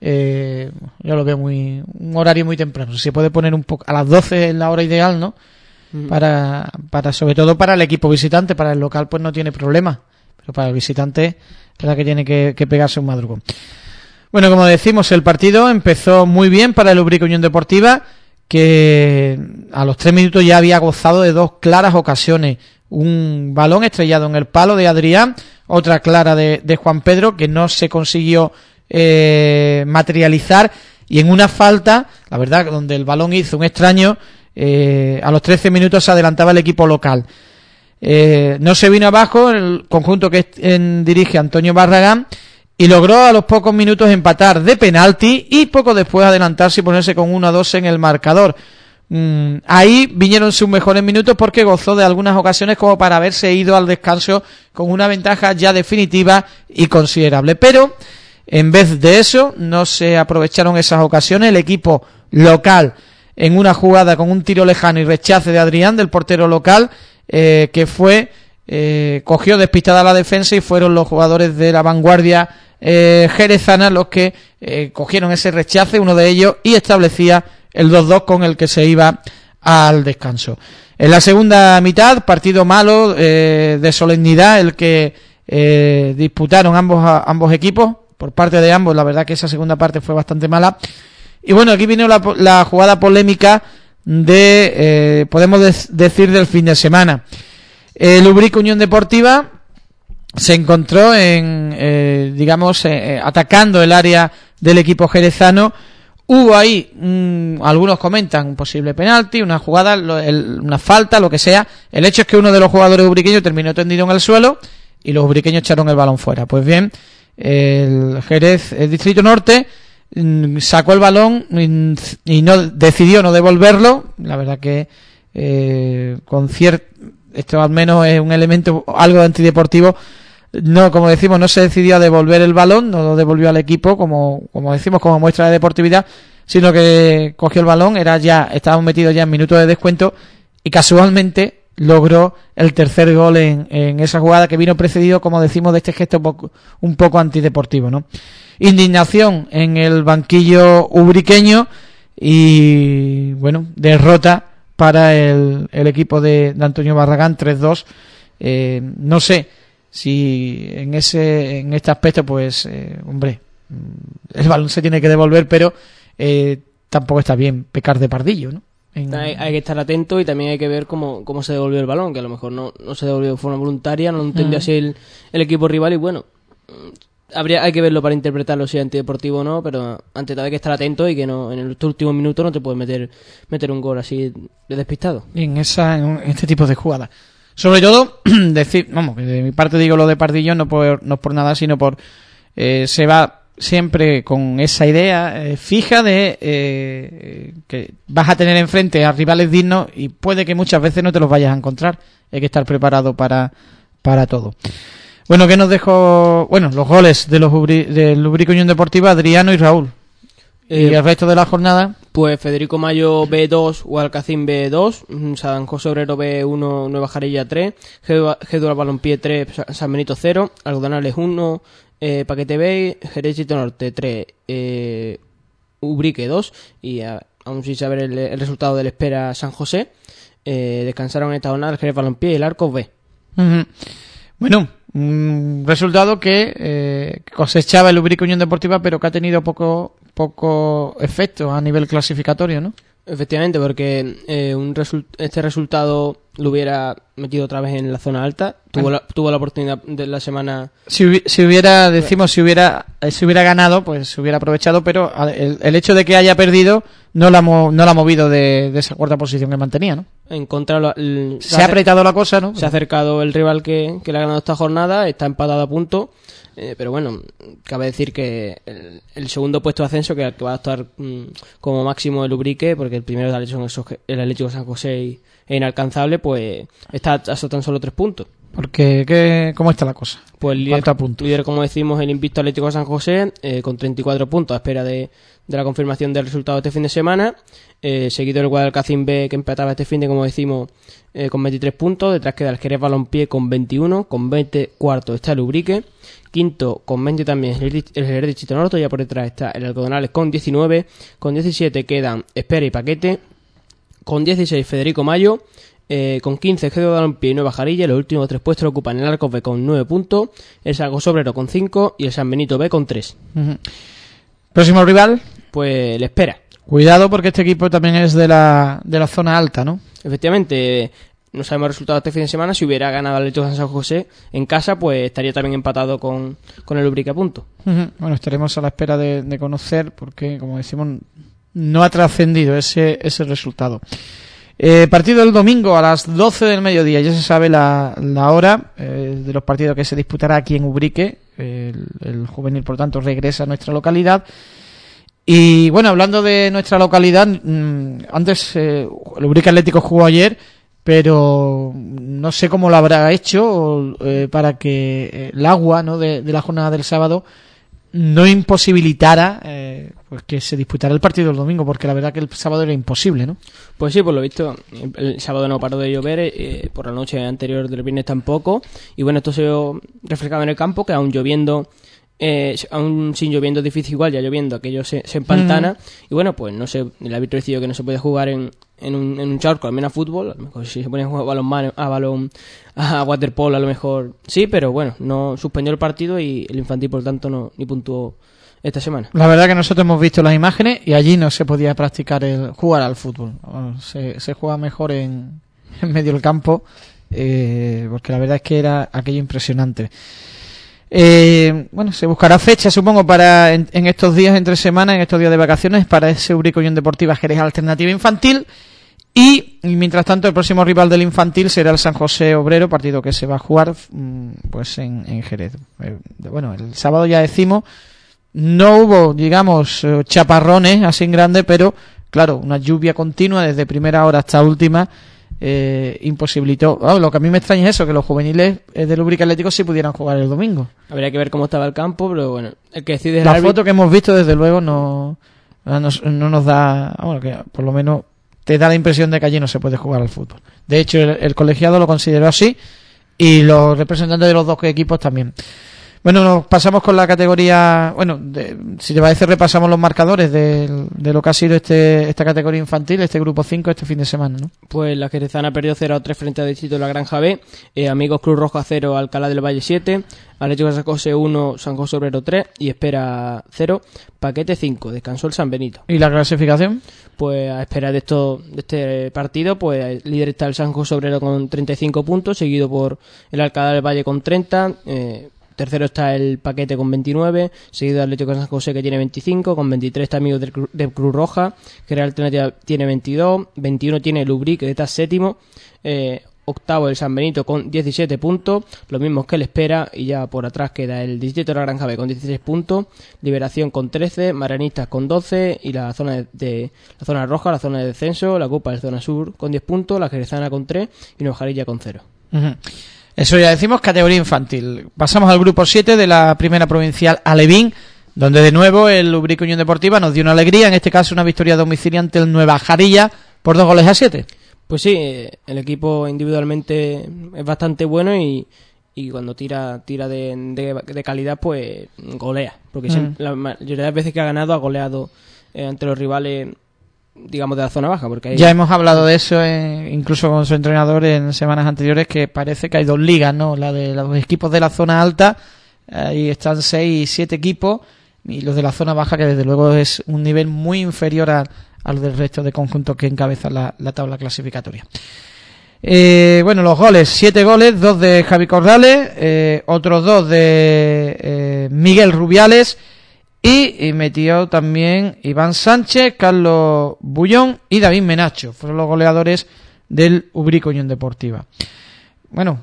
yo lo veo un horario muy temprano. Se puede poner un poco a las 12 es la hora ideal, ¿no? Para sobre todo para el equipo visitante. Para el local pues no tiene problema, pero para el visitante es verdad que tiene que pegarse un madrugón. Bueno, como decimos, el partido empezó muy bien para el Ubrique Unión Deportiva, que a los 3 minutos ya había gozado de 2 claras ocasiones. Un balón estrellado en el palo de Adrián, otra clara de Juan Pedro que no se consiguió materializar, y en una falta, la verdad, donde el balón hizo un extraño. A los 13 minutos se adelantaba el equipo local. No se vino abajo el conjunto que dirige Antonio Barragán y logró a los pocos minutos empatar de penalti y poco después adelantarse y ponerse con 1-2 en el marcador. Ahí vinieron sus mejores minutos porque gozó de algunas ocasiones como para haberse ido al descanso con una ventaja ya definitiva y considerable. Pero en vez de eso no se aprovecharon esas ocasiones. El equipo local, en una jugada con un tiro lejano y rechace de Adrián, del portero local, cogió despistada la defensa y fueron los jugadores de la vanguardia jerezana los que cogieron ese rechace, uno de ellos, y establecía el 2-2 con el que se iba al descanso. En la segunda mitad, partido malo, de solemnidad, el que disputaron ambos equipos, por parte de ambos. La verdad que esa segunda parte fue bastante mala. Y bueno, aquí vino la jugada polémica podemos decir, del fin de semana. El Ubrique Unión Deportiva se encontró atacando el área del equipo jerezano. Hubo ahí, algunos comentan, un posible penalti, una jugada, una falta, lo que sea. El hecho es que uno de los jugadores ubriqueños terminó tendido en el suelo y los ubriqueños echaron el balón fuera. Pues bien, el Distrito Norte sacó el balón y decidió no devolverlo. La verdad que esto al menos es un elemento algo antideportivo. No, como decimos, no se decidió a devolver el balón, no lo devolvió al equipo como decimos, como muestra de deportividad, sino que cogió el balón, estábamos metidos ya en minutos de descuento y casualmente logró el tercer gol en esa jugada, que vino precedido, como decimos, de este gesto un poco antideportivo, ¿no? Indignación en el banquillo ubriqueño y, bueno, derrota para el equipo de Antonio Barragán, 3-2. No sé si en este aspecto, pues, el balón se tiene que devolver, pero tampoco está bien pecar de pardillo, ¿no? Hay que estar atento y también hay que ver cómo se devolvió el balón, que a lo mejor no se devolvió de forma voluntaria, no lo entendió así el equipo rival, y bueno, hay que verlo para interpretarlo si es antideportivo o no, pero ante todo hay que estar atento y que no, en los últimos minutos no te puedes meter un gol así de despistado. En este tipo de jugadas. Sobre todo, decir, vamos, que de mi parte digo lo de Pardillo, no por nada, sino por se va siempre con esa idea fija de que vas a tener enfrente a rivales dignos y puede que muchas veces no te los vayas a encontrar. Hay que estar preparado para todo. Bueno, ¿qué nos dejó? Bueno, los goles del Ubrique Unión Deportiva, Adriano y Raúl. ¿Y el resto de la jornada? Pues Federico Mayo B2, Hualcacín B2, San José Obrero B1, Nueva Jarilla 3, Gédula Balompié 3, San Benito 0, Algodonales 1, Paquete B, Jerez Distrito Norte 3, Ubrique 2, y aún sin saber el resultado del Espera San José. descansaron esta jornada el Jerez Balompié y el Arcos B. Uh-huh. Bueno, un resultado que cosechaba el Ubrique Unión Deportiva, pero que ha tenido poco efecto a nivel clasificatorio, ¿no? Efectivamente, porque este resultado lo hubiera metido otra vez en la zona alta. Tuvo la oportunidad de la semana. Si hubiera ganado, pues se hubiera aprovechado, pero el hecho de que haya perdido no la ha movido de esa cuarta posición que mantenía, ¿no? En contra se ha apretado la cosa, ¿no? Se ha acercado el rival que le ha ganado esta jornada, está empatado a punto. Pero bueno, cabe decir que el segundo puesto de ascenso, que va a estar como máximo el Ubrique, porque el primero es el Atlético San José e inalcanzable, pues está hasta tan solo 3 puntos. Porque ¿cómo está la cosa? Pues líder, como decimos, el invicto Atlético San José, con 34 puntos a espera de la confirmación del resultado este fin de semana, seguido el Guadalcacín B, que empataba este fin de, como decimos, con 23 puntos. Detrás queda el Jerez Balompié con 21, con 20 cuarto está el Ubrique, quinto con 20 también el Jerez de Chitonorto, ya por detrás está el Algodonales con 19, con 17 quedan Espera y Paquete, con 16 Federico Mayo, con 15 el Jerez Balompié y Nueva Jarilla. Los últimos 3 puestos lo ocupan el Arcos B con 9 puntos, el San José Obrero con 5 y el San Benito B con 3. Uh-huh. ¿Próximo rival? Pues le Espera. Cuidado, porque este equipo también es de la zona alta, ¿no? Efectivamente, no sabemos el resultado este fin de semana. Si hubiera ganado el Atlético San José en casa, pues estaría también empatado con el Ubrique a punto. Uh-huh. Bueno, estaremos a la espera de conocer, porque, como decimos, no ha trascendido ese resultado. Partido el domingo a las 12 del mediodía, ya se sabe la hora de los partidos que se disputará aquí en Ubrique. El juvenil, por tanto, regresa a nuestra localidad. Y bueno, hablando de nuestra localidad, antes el Ubrique Atlético jugó ayer, pero no sé cómo lo habrá hecho para que el agua, ¿no?, de la jornada del sábado no imposibilitara pues que se disputara el partido el domingo, porque la verdad que el sábado era imposible, ¿no? Pues sí, por lo visto el sábado no paró de llover, por la noche anterior del viernes tampoco, y bueno, esto se vio reflejado en el campo, que aún lloviendo, aún sin lloviendo difícil, igual ya lloviendo aquello se empantana. Y bueno, pues no sé, el árbitro decidió que no se puede jugar en un charco, al menos a fútbol. A lo mejor si se pone a jugar a waterpolo, a lo mejor sí, pero bueno, no suspendió el partido y el infantil, por tanto, ni puntuó esta semana. La verdad que nosotros hemos visto las imágenes y allí no se podía practicar jugar al fútbol. Se juega mejor en medio del campo, porque la verdad es que era aquello impresionante. Bueno, se buscará fecha, supongo, para en estos días entre semana, en estos días de vacaciones, para ese Ubrique Unión Deportiva Jerez Alternativa Infantil. Y mientras tanto, el próximo rival del infantil será el San José Obrero, partido que se va a jugar pues en Jerez. Bueno, el sábado ya decimos, no hubo, digamos, chaparrones así en grande, pero claro, una lluvia continua desde primera hora hasta última imposibilitó. Lo que a mí me extraña es eso, que los juveniles del Ubrique Atlético sí pudieran jugar el domingo. Habría que ver cómo estaba el campo, pero bueno, el que decide la foto que hemos visto, desde luego, no nos da, bueno, que por lo menos te da la impresión de que allí no se puede jugar al fútbol. De hecho, el colegiado lo consideró así y los representantes de los dos equipos también. Bueno, nos pasamos con la categoría. Bueno, si te parece, repasamos los marcadores de lo que ha sido esta categoría infantil, este grupo 5, este fin de semana, ¿no? Pues la Jerezana perdió 0-3 frente al Distrito de la Granja B, Amigos Cruz Roja 0, Alcalá del Valle 7, Atlético San José 1, San José Obrero 3 y Espera 0, Paquete 5, descansó el San Benito. ¿Y la clasificación? Pues a espera de este partido, pues líder está el San José Obrero con 35 puntos, seguido por el Alcalá del Valle con 30, tercero está el Paquete con 29, seguido de Atlético de San José, que tiene 25, con 23 está Amigos de Cruz Roja, que Real Alternativa tiene 22, 21 tiene el Ubrique, que está séptimo, octavo el San Benito con 17 puntos, lo mismo que el Espera, y ya por atrás queda el Distrito de la Granja B con 16 puntos, Liberación con 13, Marianistas con 12, y la zona la zona roja, la zona de descenso, la Copa de zona sur con 10 puntos, la Jerezana con 3 y Nueva Jarilla con 0. Uh-huh. Eso ya decimos, categoría infantil. Pasamos al grupo 7 de la primera provincial Alevín, donde de nuevo el Ubrique Unión Deportiva nos dio una alegría, en este caso una victoria a domicilio ante el Nueva Jarilla por 2-7. Pues sí, el equipo individualmente es bastante bueno y cuando tira de calidad, pues golea, porque la mayoría de las veces que ha ganado, ha goleado ante los rivales digamos, de la zona baja. Porque ya hemos hablado de eso, incluso con su entrenador en semanas anteriores, que parece que hay 2 ligas, ¿no? La de los equipos de la zona alta, ahí están 6 y 7 equipos, y los de la zona baja, que desde luego es un nivel muy inferior a los del resto de conjuntos que encabezan la tabla clasificatoria. Bueno, los goles, 7 goles, 2 de Javi Corrales, otros 2 de Miguel Rubiales, y metió también Iván Sánchez, Carlos Bullón y David Menacho. Fueron los goleadores del Ubrique Unión Deportiva. Bueno,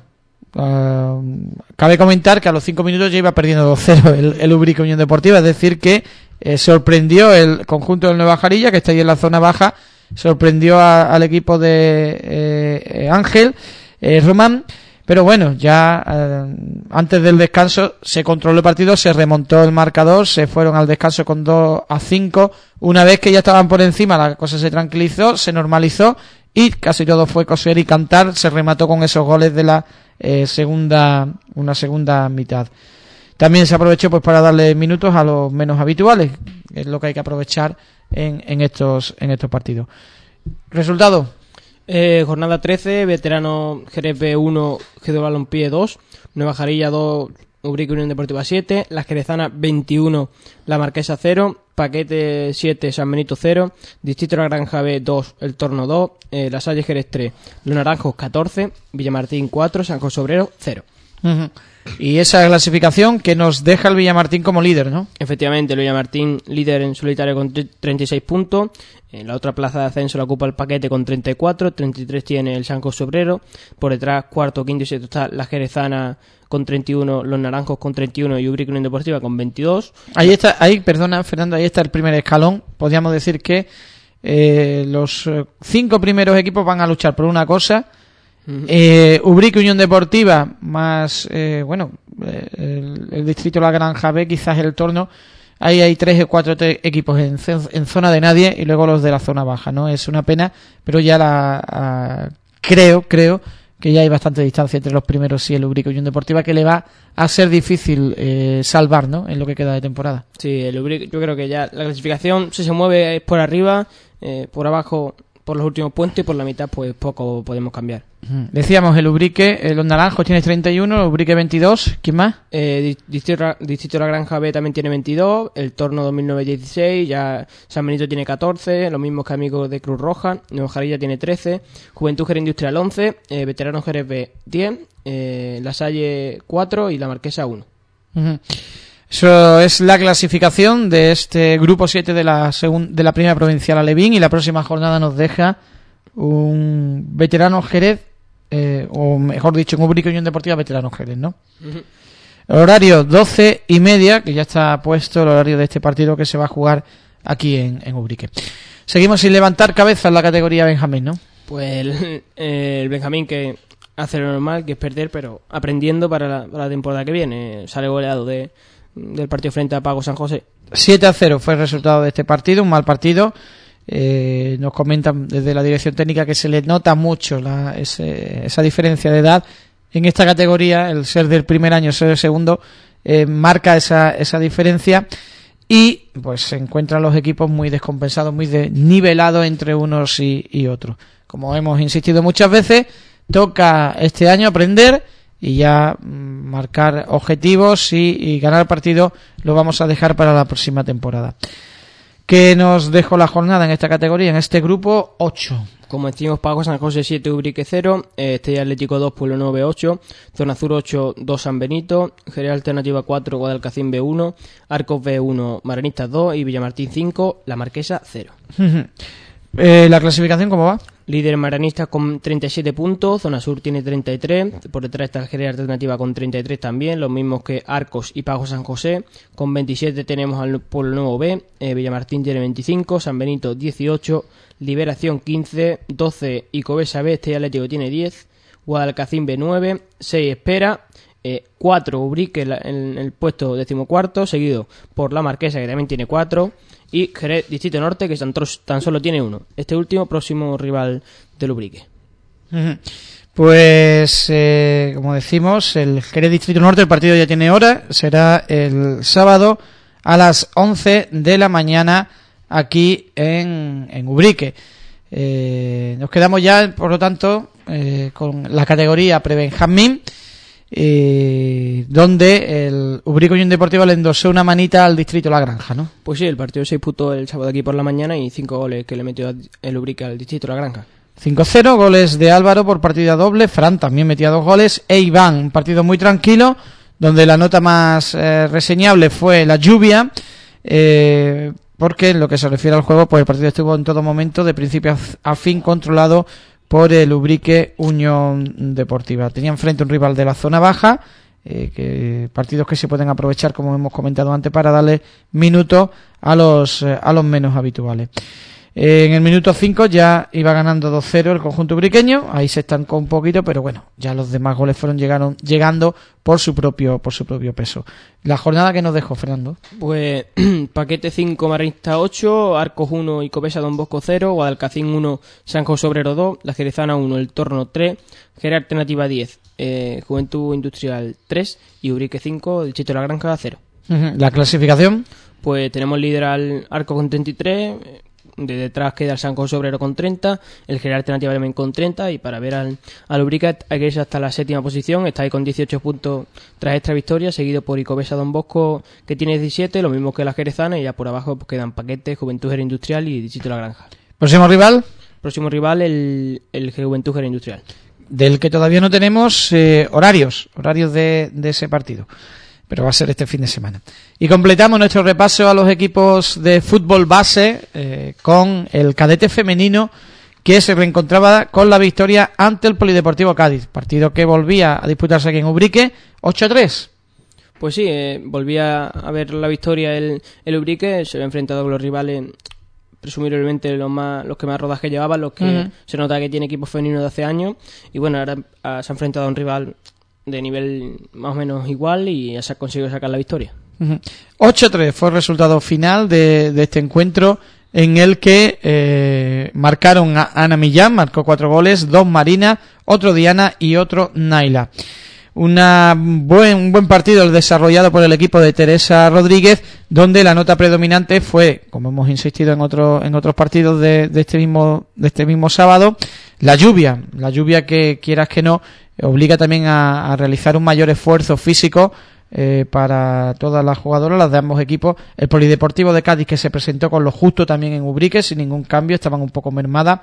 cabe comentar que a los 5 minutos ya iba perdiendo 2-0 el Ubrique Unión Deportiva, es decir que sorprendió el conjunto del Nueva Jarilla, que está ahí en la zona baja, sorprendió al equipo de Ángel Román, pero bueno, ya antes del descanso se controló el partido, se remontó el marcador, se fueron al descanso con 2-5, una vez que ya estaban por encima la cosa se tranquilizó, se normalizó y casi todo fue coser y cantar, se remató con esos goles de la una segunda mitad. También se aprovechó pues para darle minutos a los menos habituales, es lo que hay que aprovechar en estos partidos. ¿Resultado? Jornada 13, Veterano Jerez B1, Gedo Balompié 2, Nueva Jarilla 2, Ubrique Unión Deportiva 7, Las Jerezanas 21, La Marquesa 0, Paquete 7, San Benito 0, Distrito La Granja B 2, El Torno 2, La Salle Jerez 3, Los Naranjos 14, Villamartín 4, San José Obrero 0. Uh-huh. Y esa clasificación que nos deja el Villamartín como líder, ¿no? Efectivamente, el Villamartín líder en solitario con 36 puntos. En la otra plaza de ascenso la ocupa el Paquete con 34, 33 tiene el San José Obrero. Por detrás, cuarto, quinto y sexto está la Jerezana con 31, los Naranjos con 31 y Ubrique Unión Deportiva con 22. Perdona, Fernando, ahí está el primer escalón. Podríamos decir que los 5 primeros equipos van a luchar por una cosa. Ubrique Unión Deportiva más el distrito La Granja B, quizás el Torno, ahí hay 3 o 4 equipos en zona de nadie y luego los de la zona baja, ¿no? Es una pena, pero ya creo que ya hay bastante distancia entre los primeros y el Ubrique Unión Deportiva, que le va a ser difícil salvar, ¿no? En lo que queda de temporada. Sí, el Ubrique, yo creo que ya la clasificación, si se mueve es por arriba, por abajo por los últimos puestos, y por la mitad pues poco podemos cambiar. Decíamos el Ubrique, los Naranjos tiene 31, el Ubrique 22, ¿quién más? Distrito La Granja B también tiene 22, el Torno 2009-16, ya San Benito tiene 14, los mismos que Amigos de Cruz Roja, Nueva Jarilla tiene 13, Juventud Jerez Industrial 11, Veteranos Jerez B 10, La Salle 4 y La Marquesa 1. Eso es la clasificación de este grupo 7 de la primera provincial Alevín, y la próxima jornada nos deja un Veterano Jerez, o mejor dicho, un Ubrique Unión Deportiva Veterano Jerez, ¿no? El horario 12:30, que ya está puesto el horario de este partido que se va a jugar aquí en Ubrique. Seguimos sin levantar cabeza en la categoría Benjamín, ¿no? Pues el Benjamín, que hace lo normal, que es perder, pero aprendiendo para la temporada que viene. Sale goleado del partido frente a Pago San José. 7-0 fue el resultado de este partido, un mal partido. Nos comentan desde la dirección técnica que se le nota mucho esa diferencia de edad en esta categoría. El ser del primer año, ser del segundo, marca esa diferencia, y pues se encuentran los equipos muy descompensados, muy nivelados entre unos y otros. Como hemos insistido muchas veces, toca este año aprender y ya marcar objetivos y ganar partido lo vamos a dejar para la próxima temporada. ¿Qué nos dejó la jornada en esta categoría, en este grupo 8? Como decimos, Pago San José 7, Ubrique 0, Estella Atlético 2, Pueblo 9 8, Zona Azul 8, 2 San Benito, Jerez Alternativa 4, Guadalcacín B1, Arcos B1, Marianistas 2 y Villamartín 5, La Marquesa 0. ¿La clasificación cómo va? Líder Marianistas con 37 puntos, Zona Sur tiene 33, por detrás está el Jerez Alternativa con 33 también, los mismos que Arcos y Pago San José. Con 27 tenemos al Pueblo Nuevo B, Villamartín tiene 25, San Benito 18, Liberación 15, 12 Icobesa B, Estella Atlético tiene 10, Guadalcacín B 9, 6 Espera, 4 Ubrique en el puesto 14º, seguido por La Marquesa, que también tiene 4, y Jerez Distrito Norte, que tan solo tiene 1. Este último, próximo rival del Ubrique. Pues como decimos, el Jerez Distrito Norte, el partido ya tiene hora, será el sábado a las 11 de la mañana aquí en Ubrique. Nos quedamos ya, por lo tanto, con la categoría pre-Benjamín, donde el Ubrique Unión Deportiva le endosó una manita al Distrito La Granja, ¿no? Pues sí, el partido se disputó el sábado aquí por la mañana y 5 goles que le metió el Ubrique al Distrito La Granja. 5-0, goles de Álvaro por partida doble, Fran también metía 2 goles, e Iván, un partido muy tranquilo, donde la nota más reseñable fue la lluvia, porque en lo que se refiere al juego, pues el partido estuvo en todo momento, de principio a fin, controlado por el Ubrique Unión Deportiva. Tenían frente un rival de la zona baja, partidos que se pueden aprovechar, como hemos comentado antes, para darle minutos a los menos habituales. En el minuto 5 ya iba ganando 2-0 el conjunto ubriqueño, ahí se estancó un poquito, pero bueno, ya los demás goles fueron llegando por su propio peso. La jornada que nos dejó, Fernando. Pues Paquete 5, Marista 8, Arcos 1 y Covesa Don Bosco 0, Guadalcacín 1, San José Obrero 2, La Jerezana 1, El Torno 3, Jerez Alternativa 10, Juventud Industrial 3 y Ubrique 5, El Chito de la Granja 0. La clasificación. Pues tenemos líder al Arco con 33, de detrás queda el San José Obrero con 30, el Jerez Alternativa también con 30, y para ver al Ubrique hay que irse hasta la 7ª posición, está ahí con 18 puntos tras extra victoria, seguido por Icovesa Don Bosco, que tiene 17, lo mismo que la Jerezana, y ya por abajo pues quedan Paquete, Juventud Jerez Industrial y Distrito de la Granja. ¿Próximo rival? Próximo rival el Juventud Jerez Industrial. Del que todavía no tenemos horarios de ese partido, pero va a ser este fin de semana. Y completamos nuestro repaso a los equipos de fútbol base con el cadete femenino, que se reencontraba con la victoria ante el Polideportivo Cádiz, partido que volvía a disputarse aquí en Ubrique, 8-3. Pues sí, volvía a ver la victoria el Ubrique, se había enfrentado con los rivales, presumiblemente los que más rodaje llevaban, los que se nota que tiene equipos femeninos de hace años, y bueno, ahora se ha enfrentado a un rival de nivel más o menos igual y ya se ha conseguido sacar la victoria. 8-3 fue el resultado final de este encuentro, en el que marcaron a Ana Millán, marcó 4 goles, 2 Marina, otro Diana y otro Naila. Un buen partido el desarrollado por el equipo de Teresa Rodríguez, donde la nota predominante fue, como hemos insistido en otros partidos de este mismo sábado, la lluvia que, quieras que no, obliga también a realizar un mayor esfuerzo físico para todas las jugadoras, las de ambos equipos. El Polideportivo de Cádiz, que se presentó con lo justo también en Ubrique, sin ningún cambio, estaban un poco mermadas.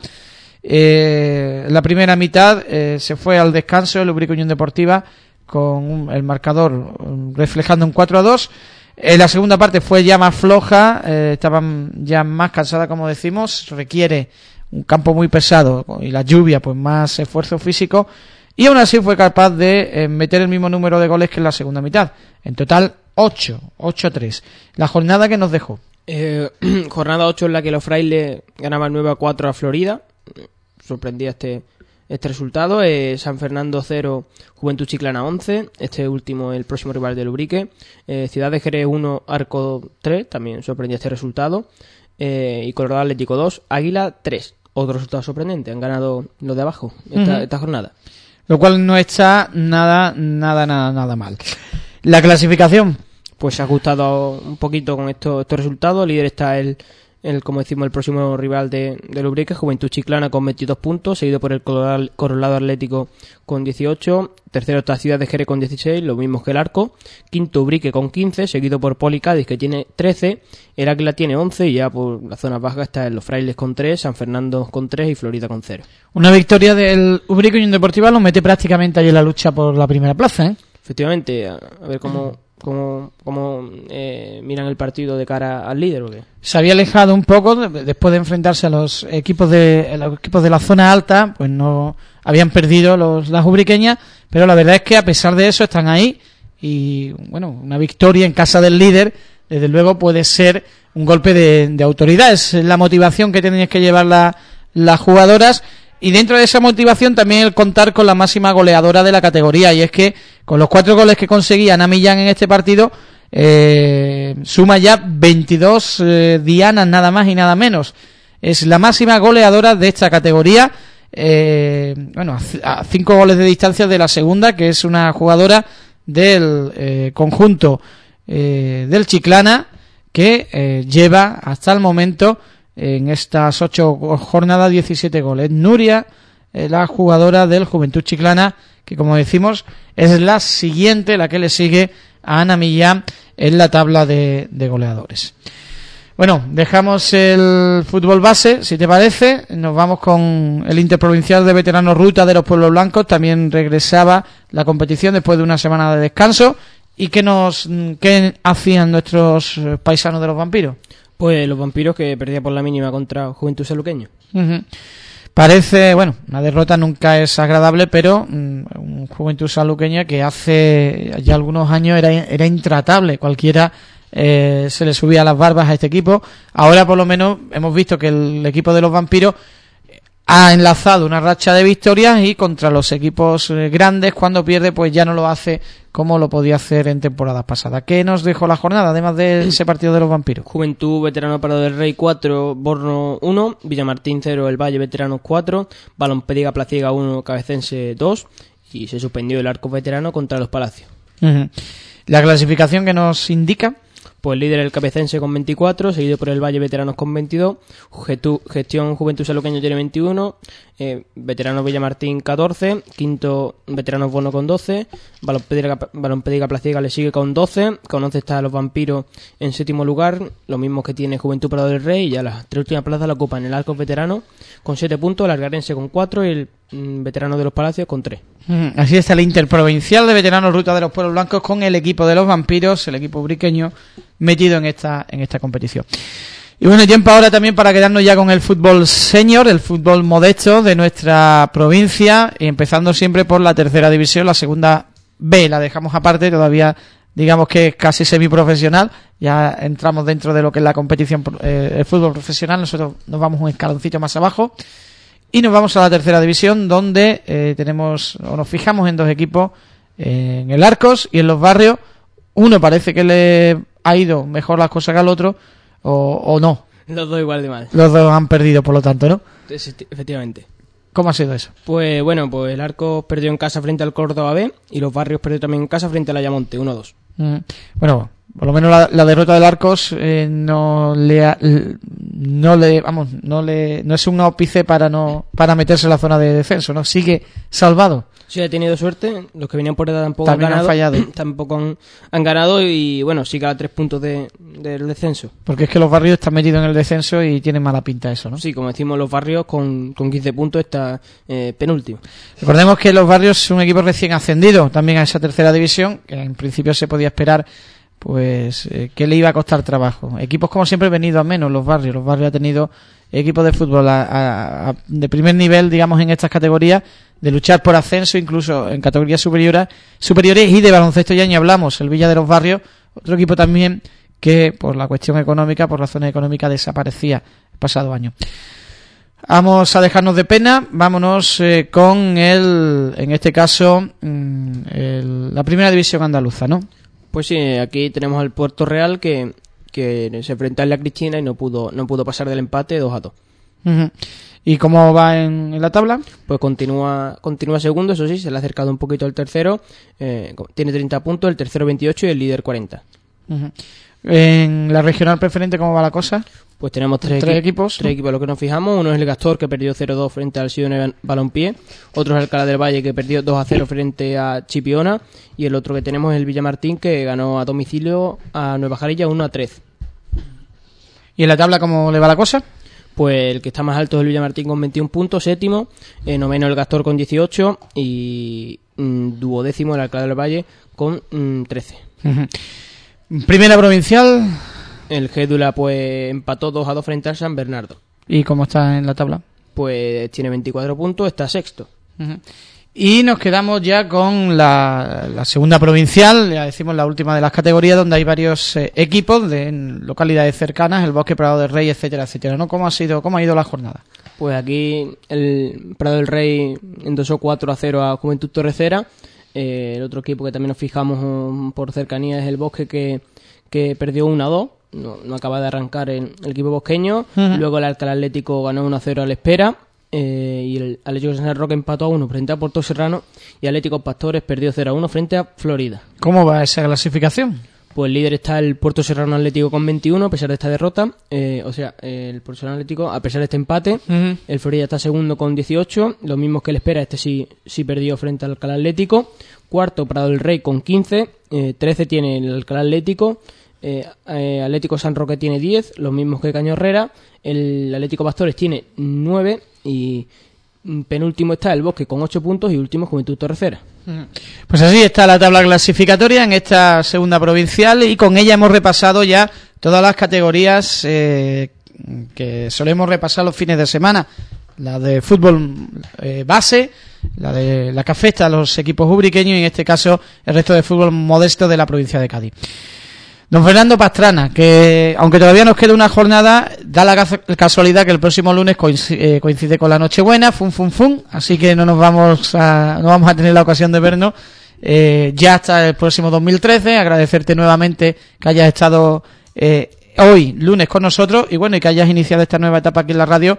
La primera mitad se fue al descanso el Ubrique Unión Deportiva con el marcador reflejando un 4-2. La segunda parte fue ya más floja, estaban ya más cansadas, como decimos, requiere un campo muy pesado y la lluvia, pues más esfuerzo físico, y aún así fue capaz de meter el mismo número de goles que en la segunda mitad. En total 8-3. La jornada que nos dejó. Jornada 8 en la que los frailes ganaban 9-4 a Florida. Sorprendía este resultado. San Fernando 0, Juventud Chiclana 11. Este último el próximo rival del Ubrique. Ciudad de Jerez 1, Arco 3. También sorprendía este resultado. Y Colorado Atlético 2, Águila 3. Otro resultado sorprendente. Han ganado los de abajo esta jornada. Lo cual no está nada mal. La clasificación. Pues se ha ajustado un poquito con estos resultados. El líder está como decimos, el próximo rival del Ubrique, Juventud Chiclana con 22 puntos, seguido por el Colorado Atlético con 18. Tercero está Ciudad de Jerez con 16, lo mismo que el Arco. Quinto Ubrique con 15, seguido por Poli Cádiz, que tiene 13. El Águila tiene 11 y ya por las zonas bajas está Los Frailes con 3, San Fernando con 3 y Florida con 0. Una victoria del Ubrique Unión Deportiva lo mete prácticamente ahí en la lucha por la primera plaza, ¿eh? Efectivamente, a ver cómo miran el partido de cara al líder, ¿o qué? Se había alejado un poco después de enfrentarse a los equipos de la zona alta, pues no habían perdido las ubriqueñas, pero la verdad es que a pesar de eso están ahí, y bueno, una victoria en casa del líder desde luego puede ser un golpe de autoridad. Es la motivación que tienen que llevar las jugadoras. Y dentro de esa motivación también el contar con la máxima goleadora de la categoría, y es que con los 4 goles que conseguía Ana Millán en este partido, suma ya 22 dianas, nada más y nada menos. Es la máxima goleadora de esta categoría, a 5 goles de distancia de la segunda, que es una jugadora del conjunto del Chiclana, que lleva hasta el momento en estas 8 jornadas 17 goles. Nuria, la jugadora del Juventud Chiclana, que como decimos es la siguiente, la que le sigue a Ana Millán en la tabla de goleadores. Bueno, dejamos el fútbol base, si te parece, nos vamos con el Interprovincial de Veteranos Ruta de los Pueblos Blancos. También regresaba la competición después de una semana de descanso. ¿Y qué hacían nuestros paisanos de los vampiros? Pues los vampiros que perdían por la mínima contra Juventud Sanluqueño. Uh-huh. Parece, bueno, una derrota nunca es agradable, pero un Juventud Sanluqueña que hace ya algunos años era intratable. Cualquiera se le subía las barbas a este equipo. Ahora por lo menos hemos visto que el equipo de los vampiros ha enlazado una racha de victorias y contra los equipos grandes, cuando pierde, pues ya no lo hace como lo podía hacer en temporadas pasadas. ¿Qué nos dejó la jornada, además de ese partido de los vampiros? Juventud Veterano Prado del Rey 4, Borno 1, Villamartín 0, El Valle Veteranos 4, Balompédiga Placiega 1, Cabecense 2, y se suspendió el Arcos Veterano contra los Palacios. Uh-huh. La clasificación que nos indica... Pues líder el Cabecense con 24, seguido por el Valle Veteranos con 22, Gestión Juventud Sanluqueño tiene 21, Veteranos Villamartín 14, quinto Veteranos Bono con 12, Balompédiga Placiega le sigue con 12, con 11 está los Vampiros en séptimo lugar, lo mismo que tiene Juventud Prado del Rey, y ya las 3 últimas plazas la ocupan el Arcos Veterano con 7 puntos, el Algarense con 4 y el Veterano de los Palacios con 3. Así está el Interprovincial de Veteranos Ruta de los Pueblos Blancos con el equipo de los Vampiros, el equipo briqueño, metido en esta competición. Y bueno, tiempo ahora también para quedarnos ya con el fútbol senior, el fútbol modesto de nuestra provincia, y empezando siempre por la tercera división. La segunda B la dejamos aparte, todavía digamos que es casi semiprofesional, ya entramos dentro de lo que es la competición, el fútbol profesional. Nosotros nos vamos un escaloncito más abajo y nos vamos a la tercera división, donde nos fijamos en 2 equipos, en el Arcos y en los Barrios. Uno parece que le ha ido mejor las cosas que al otro, o no. Los dos igual de mal. Los dos han perdido, por lo tanto, ¿no? Efectivamente. ¿Cómo ha sido eso? Pues bueno, pues el Arcos perdió en casa frente al Córdoba B y los Barrios perdió también en casa frente al Ayamonte, 1-2. Bueno, por lo menos la derrota del Arcos no es un ápice para meterse en la zona de descenso, ¿no? Sigue salvado. Sí, ha tenido suerte. Los que venían por edad tampoco también han ganado. Fallado. Tampoco han ganado y bueno, sigue a 3 puntos del descenso. Porque es que los Barrios están metidos en el descenso y tienen mala pinta eso, ¿no? Sí, como decimos, los Barrios con 15 puntos está penúltimo. Recordemos que los Barrios es un equipo recién ascendido también a esa tercera división, que en principio se podía esperar pues que le iba a costar trabajo. Equipos como siempre han venido a menos los Barrios. Los Barrios ha tenido equipos de fútbol de primer nivel, digamos, en estas categorías, de luchar por ascenso, incluso en categorías superiores, y de baloncesto ya ni hablamos. El Villa de los Barrios, otro equipo también que por la cuestión económica, por razones económicas, desaparecía el pasado año. Vamos a dejarnos de pena, vámonos con en este caso, la primera división andaluza, ¿no? Pues sí, aquí tenemos al Puerto Real que se enfrenta a la Cristina y no pudo pasar del empate 2-2. Uh-huh. ¿Y cómo va en la tabla? Pues continúa segundo, eso sí, se le ha acercado un poquito al tercero, tiene 30 puntos, el tercero 28 y el líder 40. Uh-huh. ¿En la regional preferente cómo va la cosa? Pues tenemos tres equipos. 3 equipos a los que nos fijamos. Uno es el Gastor, que perdió 0-2 frente al Sidone Balompié. Otro es Alcalá del Valle, que perdió 2-0 frente a Chipiona. Y el otro que tenemos es el Villamartín, que ganó a domicilio a Nueva Jarilla 1-3. ¿Y en la tabla cómo le va la cosa? Pues el que está más alto es el Villamartín con 21 puntos, séptimo. Noveno el Gastor con 18 y duodécimo el Alcalá del Valle con 13. Uh-huh. Primera provincial. El Gédula pues empató 2-2 frente al San Bernardo. ¿Y cómo está en la tabla? Pues tiene 24 puntos, está sexto. Uh-huh. Y nos quedamos ya con la segunda provincial, ya decimos la última de las categorías, donde hay varios equipos de localidades cercanas, el Bosque, Prado del Rey, etcétera, etcétera, ¿no? ¿Cómo ha ido la jornada? Pues aquí el Prado del Rey endosó 4-0 a Juventud Torrecera. El otro equipo que también nos fijamos por cercanía es el Bosque, que perdió 1-2. No acaba de arrancar el equipo bosqueño. Uh-huh. Luego el Alcalá Atlético ganó 1-0 al Espera. Y el Atlético de San Roque empató a 1 frente a Puerto Serrano. Y Atlético Pastores perdió 0-1 frente a Florida. ¿Cómo va esa clasificación? pues líder está el Puerto Serrano Atlético con 21 a pesar de esta derrota, el Puerto Serrano Atlético a pesar de este empate. El Florida está segundo con 18, lo mismo que le espera, este sí perdió frente al Alcalá Atlético. Cuarto Prado del Rey con 15, 13 tiene el Alcalá Atlético. Atlético San Roque tiene 10, los mismos que Caño Herrera. El Atlético Pastores tiene 9 y penúltimo está el Bosque con 8 puntos y último Juventud Torrecera. Pues así está la tabla clasificatoria en esta segunda provincial, y con ella hemos repasado ya todas las categorías que solemos repasar los fines de semana: la de fútbol base, la de la que afecta a los equipos ubriqueños y en este caso el resto de fútbol modesto de la provincia de Cádiz. Don Fernando Pastrana, que aunque todavía nos queda una jornada, da la casualidad que el próximo lunes coincide con la Nochebuena, así que no vamos a tener la ocasión de vernos ya hasta el próximo 2013. Agradecerte nuevamente que hayas estado hoy lunes con nosotros y bueno, y que hayas iniciado esta nueva etapa aquí en la radio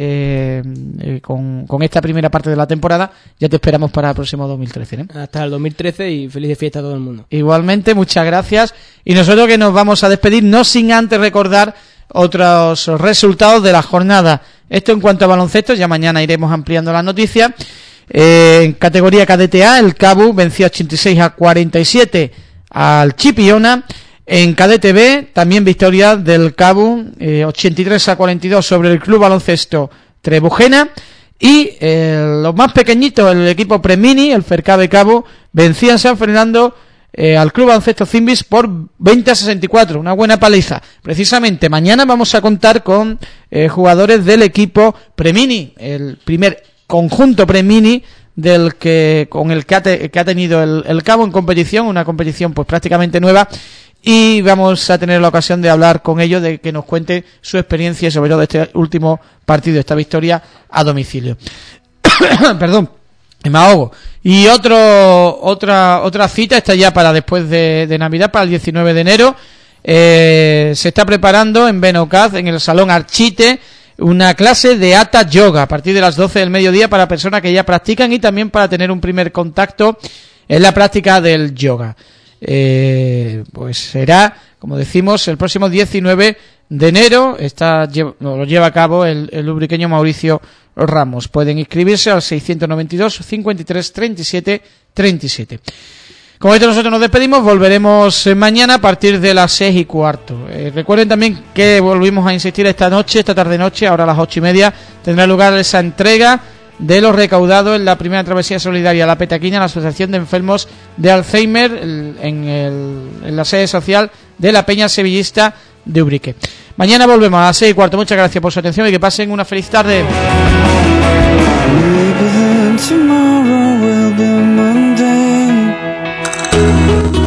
con esta primera parte de la temporada. Ya te esperamos para el próximo 2013, ¿no? Hasta el 2013 y feliz de fiesta a todo el mundo. Igualmente, muchas gracias. Y nosotros que nos vamos a despedir, no sin antes recordar otros resultados de la jornada. Esto en cuanto a baloncesto, ya mañana iremos ampliando las noticias. En categoría cadete A, el Cabu venció 86-47 al Chipiona. En cadete B, también victoria del Cabu, 83-42 sobre el Club Baloncesto Trebujena. Y los más pequeñitos, el equipo Premini, el Fercabe Cabo, vencía en San Fernando al Club Baloncesto Cimbis por 20-64, una buena paliza. Precisamente mañana vamos a contar con jugadores del equipo Premini, el primer conjunto Premini con el que ha tenido el Cabo en competición, una competición pues prácticamente nueva. Y vamos a tener la ocasión de hablar con ellos, de que nos cuente su experiencia sobre todo de este último partido, esta victoria a domicilio. Perdón, me ahogo. Y otra cita está ya para después de Navidad, para el 19 de enero. Se está preparando en Benocaz, en el Salón Archite, una clase de Hatha Yoga a partir de las 12 del mediodía para personas que ya practican y también para tener un primer contacto en la práctica del yoga. Pues será, como decimos, el próximo 19 de enero. Lo lleva a cabo el ubriqueño Mauricio Ramos. Pueden inscribirse al 692 53 37 37. Como esto nosotros nos despedimos, volveremos mañana a partir de las 6:15. Recuerden también que volvimos a insistir esta tarde-noche, ahora a las 8:30, tendrá lugar esa entrega de los recaudados en la primera travesía solidaria La Petaquina, la Asociación de Enfermos de Alzheimer, en la sede social de la Peña Sevillista de Ubrique. Mañana volvemos a las 6:15. Muchas gracias por su atención y que pasen una feliz tarde. Maybe then tomorrow will be Monday.